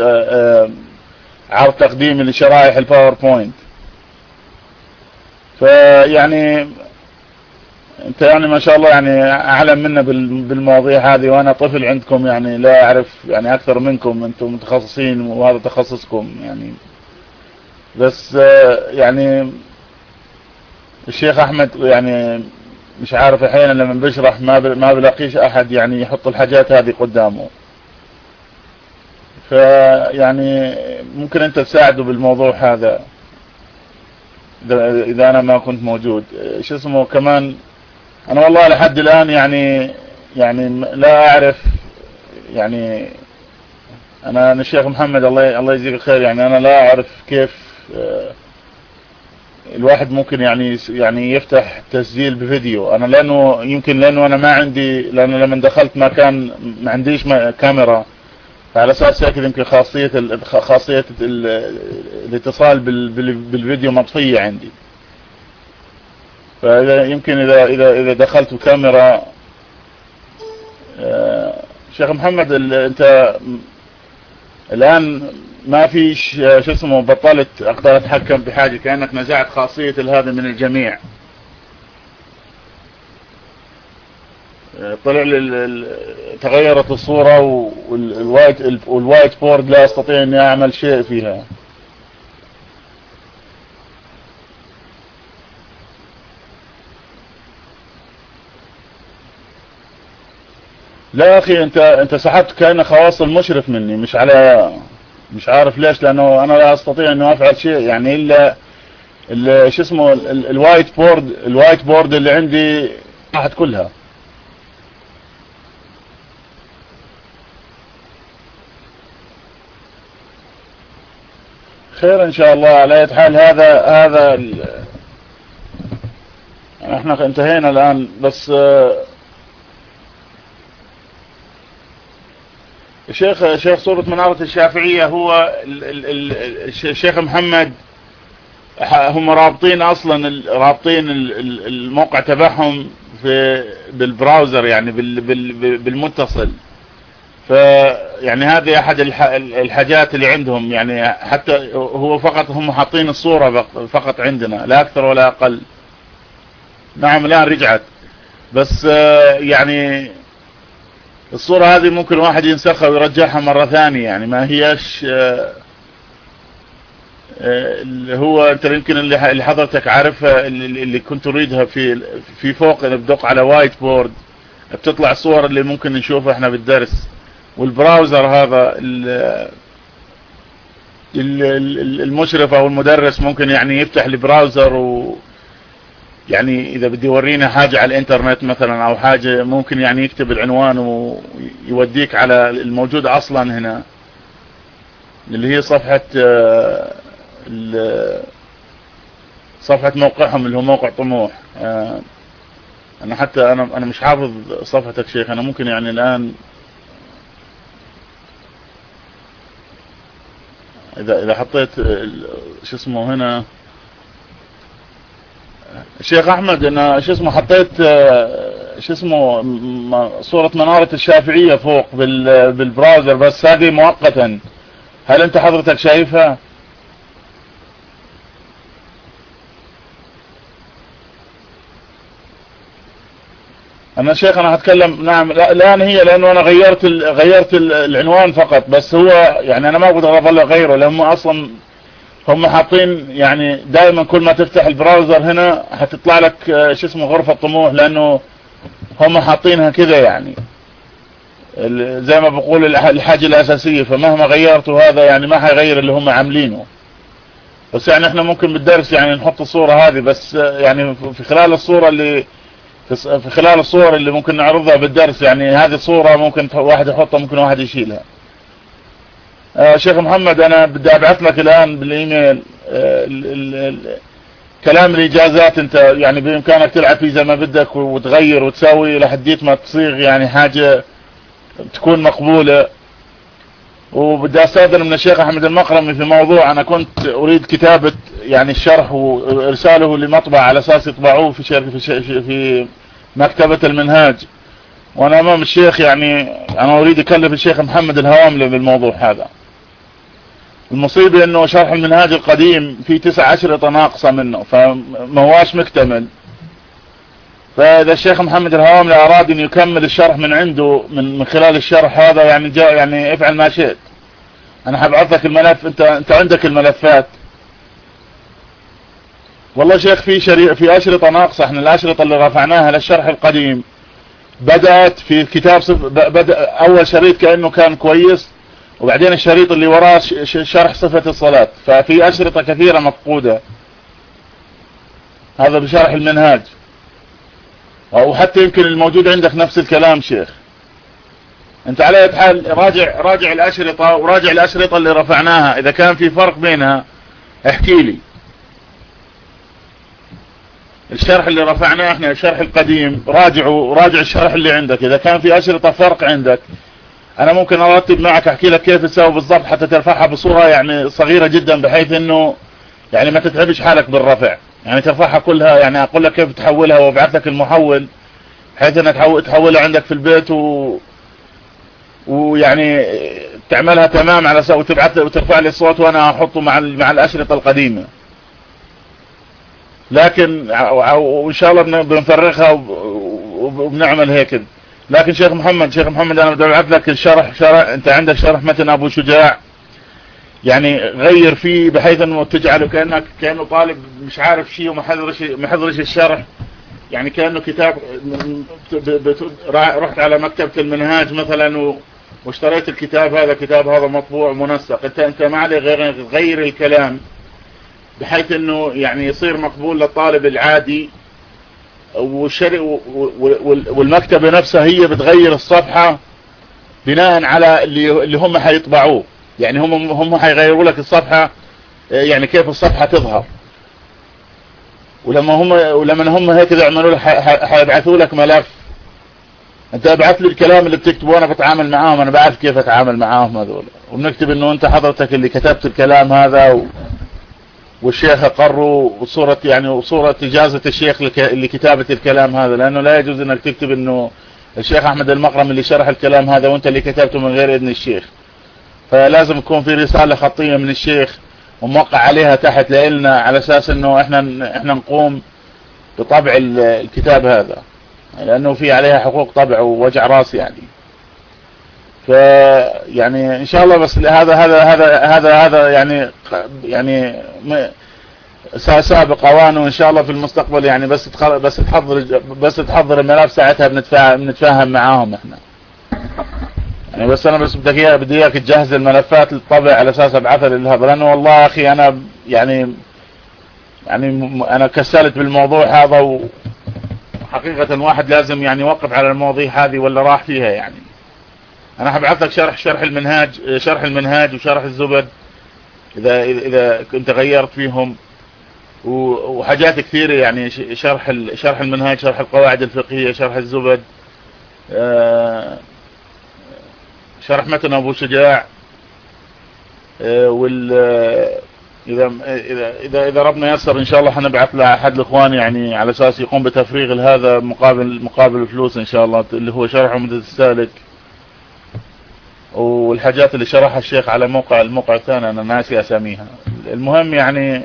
عرض تقديم لشرائح الباوربوينت. فيعني انت يعني ما شاء الله يعني اعلم منا بالمواضيع هذه، وانا طفل عندكم يعني لا اعرف يعني اكثر منكم، انتم متخصصين وهذا تخصصكم يعني. بس يعني الشيخ احمد يعني مش عارف احيانا لما بشرح ما بلاقيش احد يعني يحط الحاجات هذه قدامه. فيعني ممكن انت تساعده بالموضوع هذا اذا انا ما كنت موجود. شو اسمه كمان انا والله لحد الان يعني لا اعرف يعني انا الشيخ محمد الله يجزيك الخير، يعني انا لا اعرف كيف الواحد ممكن يعني يفتح تسجيل بفيديو. انا لانه انا ما عندي، لانه لما دخلت ما عنديش كاميرا، على اساس هيك يمكن خاصية الاتصال بالفيديو مطفية عندي. فاذا يمكن اذا دخلت بكاميرا. شيخ محمد انت الان ما فيش شو اسمه بطلت اقدر اتحكم بحاجة، كأنك نزعت خاصية هذا من الجميع. طلع تغيرت الصورة والوايت بورد لا استطيع اني اعمل شيء فيها. لا اخي انت سحبت كأن خواص المشرف مني، مش عارف ليش، لانه انا لا استطيع انه افعل شيء يعني الا شو اسمه الوايت بورد اللي عندي راحت كلها. خير ان شاء الله. على اي حال هذا احنا انتهينا الان. بس الشيخ صورة منارة الشافعية هو الشيخ محمد، هم رابطين الموقع تبعهم بالبراوزر يعني بالمتصل. فيعني هذه احد الحاجات اللي عندهم يعني، حتى هو فقط هم حاطين الصورة فقط عندنا لا اكثر ولا اقل. نعم الان رجعت، بس يعني الصورة هذه ممكن واحد ينسخها ويرجعها مرة ثانية يعني ما هيش هو انت يمكن اللي حضرتك عارفها اللي كنت تريدها في فوق بدق على وايت بورد بتطلع الصور اللي ممكن نشوفها احنا بالدرس. والبراوزر هذا المشرف او المدرس ممكن يعني يفتح البراوزر يعني اذا بدي يورينا حاجة على الانترنت مثلا او حاجة ممكن يعني يكتب العنوان ويوديك على الموجود اصلا هنا اللي هي صفحة موقعهم اللي هو موقع طموح. انا حتى انا مش حافظ صفحتك شيخ، انا ممكن يعني الان اذا حطيت شو اسمه هنا الشيخ احمد، انا شو اسمه حطيت شو اسمه صورة منارة الشافعية فوق بالبراوزر بس هذه مؤقتا، هل انت حضرتك شايفها؟ انا شيخ انا هتكلم نعم الان هي لانه انا غيرت العنوان فقط، بس هو يعني انا ما اقدر اظل اغيره لهم اصلا هم حاطين يعني دائما كل ما تفتح البراوزر هنا هتطلع لك شو اسمه غرفة طموح، لانه هم حاطينها كذا يعني زي ما بقول الحاجة الاساسية، فمهما غيرته هذا يعني ما حيغير اللي هم عاملينه. بس يعني احنا ممكن بالدرس يعني نحط الصورة هذه بس يعني في خلال الصور اللي ممكن نعرضها بالدرس، يعني هذه صورة ممكن واحد يحطها ممكن واحد يشيلها. شيخ محمد انا بدي ابعث لك الان بالايميل كلام الاجازات، انت يعني بامكانك تلعب فيه زي ما بدك وتغير وتسوي لحديت ما تصيغ يعني حاجة تكون مقبولة. وبدي استاذن من الشيخ احمد المقرمي في موضوع، انا كنت اريد كتابة يعني الشرح وارساله لمطبع على اساس يطبعوه في مكتبة المنهاج، وانا امام الشيخ يعني انا اريد اكلف الشيخ محمد الهواملي بالموضوع هذا. المصيبة انه شرح المنهاج القديم فيه 9 أشرطة ناقصة منه فما هواش مكتمل، فاذا الشيخ محمد الهواملي اراد ان يكمل الشرح من عنده من خلال الشرح هذا يعني افعل ما شئت. انا حبعث لك الملف، انت عندك الملفات. والله شيخ في أشرطة ناقصة، احنا الأشرطة اللي رفعناها للشرح القديم بدأت في كتاب اول شريط كأنه كان كويس، وبعدين الشريط اللي وراه شرح صفة الصلاة، ففي أشرطة كثيرة مفقودة. هذا بشرح المنهاج، وحتى يمكن الموجود عندك نفس الكلام شيخ. انت على اي حال راجع الأشرطة وراجع الأشرطة اللي رفعناها، اذا كان في فرق بينها احكي لي. الشرح اللي رفعناه احنا الشرح القديم راجع الشرح اللي عندك، اذا كان في أشرطة فرق عندك انا ممكن ارتب معك احكي لك كيف تسوي بالضبط حتى ترفعها بصورة يعني صغيرة جدا، بحيث انه يعني ما تتعبش حالك بالرفع، يعني ترفعها كلها، يعني اقول لك كيف تحولها وابعث لك المحول بحيث انها تحولها عندك في البيت ويعني تعملها تمام على وتبعث وترفع لي الصوت وانا احطه مع الاشرطة القديمة. لكن وان شاء الله بنفرغها وبنعمل هيك. لكن شيخ محمد انا بدي ابعث لك الشرح، انت عندك شرح متن ابو شجاع، يعني غير فيه بحيث انه تجعله كانه طالب مش عارف شيء ومحضرش الشرح، يعني كانه كتاب رحت على مكتبة المنهاج مثلا واشتريت الكتاب هذا مطبوع منسق، انت ما عليه غير الكلام بحيث انه يعني يصير مقبول للطالب العادي، والمكتبة نفسها هي بتغير الصفحة بناء على اللي هم حيطبعوه، يعني هم حيغيروا لك الصفحة يعني كيف الصفحة تظهر. ولما هم هيك يعملوا لك حيبعثوا لك ملف، انت ابعث لي الكلام اللي بتكتبه وانا بتعامل معاهم، انا بعرف كيف اتعامل معاهم هذول، وبنكتب انه انت حضرتك اللي كتبت الكلام هذا والشيخ اقروا وصورة اجازة الشيخ لكتابة الكلام هذا، لانه لا يجوز انك تكتب انه الشيخ احمد المقرم اللي شرح الكلام هذا وانت اللي كتبته من غير اذن الشيخ. فلازم يكون في رسالة خطية من الشيخ وموقع عليها تحت لنا على اساس انه احنا نقوم بطبع الكتاب هذا، لانه في عليها حقوق طبع ووجع راس يعني. يعني ان شاء الله بس هذا يعني سابق اوانه ان شاء الله في المستقبل، يعني بس تحضر الملف ساعتها بنتفاهم معاهم احنا يعني. بس انا بدي اياك تجهز الملفات للطبع على اساس ابعثها لهذا، لانه والله يا اخي انا يعني يعني انا كسلت بالموضوع هذا، وحقيقة واحد لازم يعني يوقف على المواضيع هذه ولا راح فيها. يعني انا هبعث لك شرح المنهاج وشرح الزبد اذا كنت غيرت فيهم، وحاجات كثيرة يعني شرح المنهاج، شرح القواعد الفقهية، شرح الزبد، شرح متن ابو شجاع، اذا ربنا يسر ان شاء الله حنبعث لاحد الاخوان يعني على اساس يقوم بتفريغ هذا مقابل فلوس ان شاء الله، اللي هو شرح عمدة السالك، والحاجات اللي شرحها الشيخ على الموقع الثاني انا ناسي اساميها. المهم يعني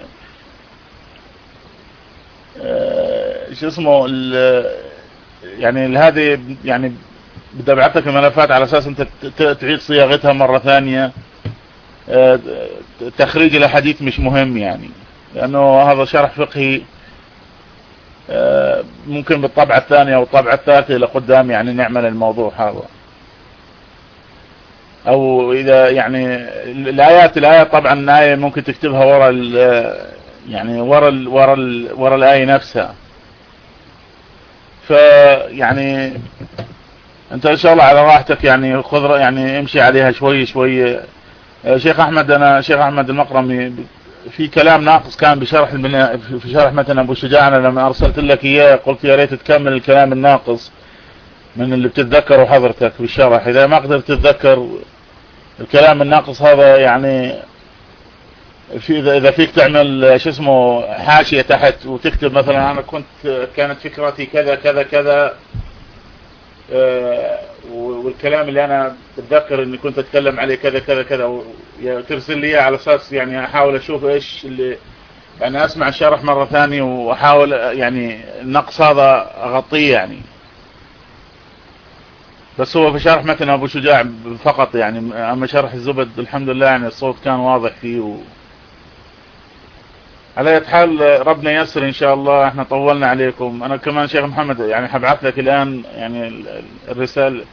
شو اسمه يعني هذه يعني بدي ابعث لك الملفات على اساس انت تعيد صياغتها مرة ثانية. تخريج الاحاديث مش مهم يعني، لانه هذا شرح فقهي ممكن بالطبعة الثانية او الطبعة الثالثة لقدام يعني نعمل الموضوع هذا. او اذا يعني الايات طبعا الآية ممكن تكتبها يعني ورا الآية نفسها. فيعني انت ان شاء الله على راحتك يعني خذ يعني امشي عليها شوي شوي. شيخ احمد المقرمي في كلام ناقص كان في شرح متن ابو شجاع. انا لما ارسلت لك اياه قلت يا ريت تكمل الكلام الناقص من اللي بتتذكره حضرتك بالشرح. اذا ما قدرت تتذكر الكلام الناقص هذا يعني اذا فيك تعمل شو اسمه حاشية تحت وتكتب مثلا انا كانت فكرتي كذا كذا كذا، والكلام اللي انا بتذكر اني كنت اتكلم عليه كذا كذا كذا، ترسل لي على اساس يعني احاول اشوف ايش اللي يعني اسمع الشرح مرة ثانية واحاول يعني النقص هذا اغطيه يعني. بس هو في شرح متن ابو شجاع فقط يعني، اما شرح الزبد الحمد لله يعني الصوت كان واضح فيه على اي حال ربنا ييسر ان شاء الله. احنا طولنا عليكم. انا كمان شيخ محمد يعني هبعث لك الان يعني الرسالة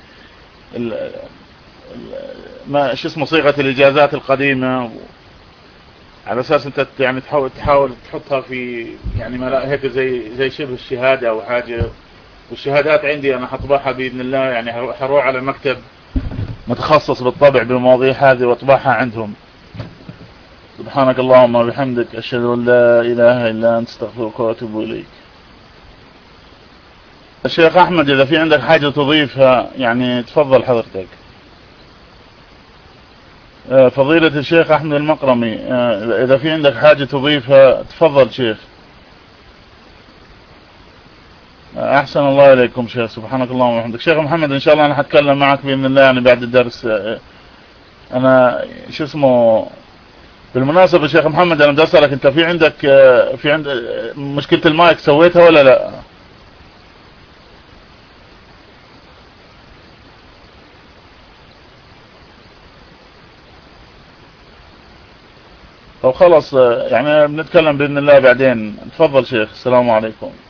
ما شو اسمه صيغة الاجازات القديمة، على اساس انت يعني تحاول تحطها في يعني هيك زي شبه الشهادة او حاجة. والشهادات عندي انا هطبعها باذن الله يعني، هروح على مكتب متخصص بالطبع بالمواضيع هذه واطبعها عندهم. سبحانك اللهم وبحمدك اشهد ان لا اله الا انت استغفرك واتوب اليك. الشيخ احمد اذا في عندك حاجة تضيفها يعني تفضل حضرتك. فضيلة الشيخ احمد المقرمي اذا في عندك حاجة تضيفها تفضل شيخ. احسن الله اليكم شيخ. سبحانك اللهم وبحمدك. شيخ محمد ان شاء الله انا هتكلم معك باذن الله يعني بعد الدرس. انا شو اسمه بالمناسبة شيخ محمد انا بدي اسالك انت في عندك مشكلة المايك سويتها ولا لا؟ طب خلاص يعني بنتكلم باذن الله بعدين. تفضل شيخ. السلام عليكم.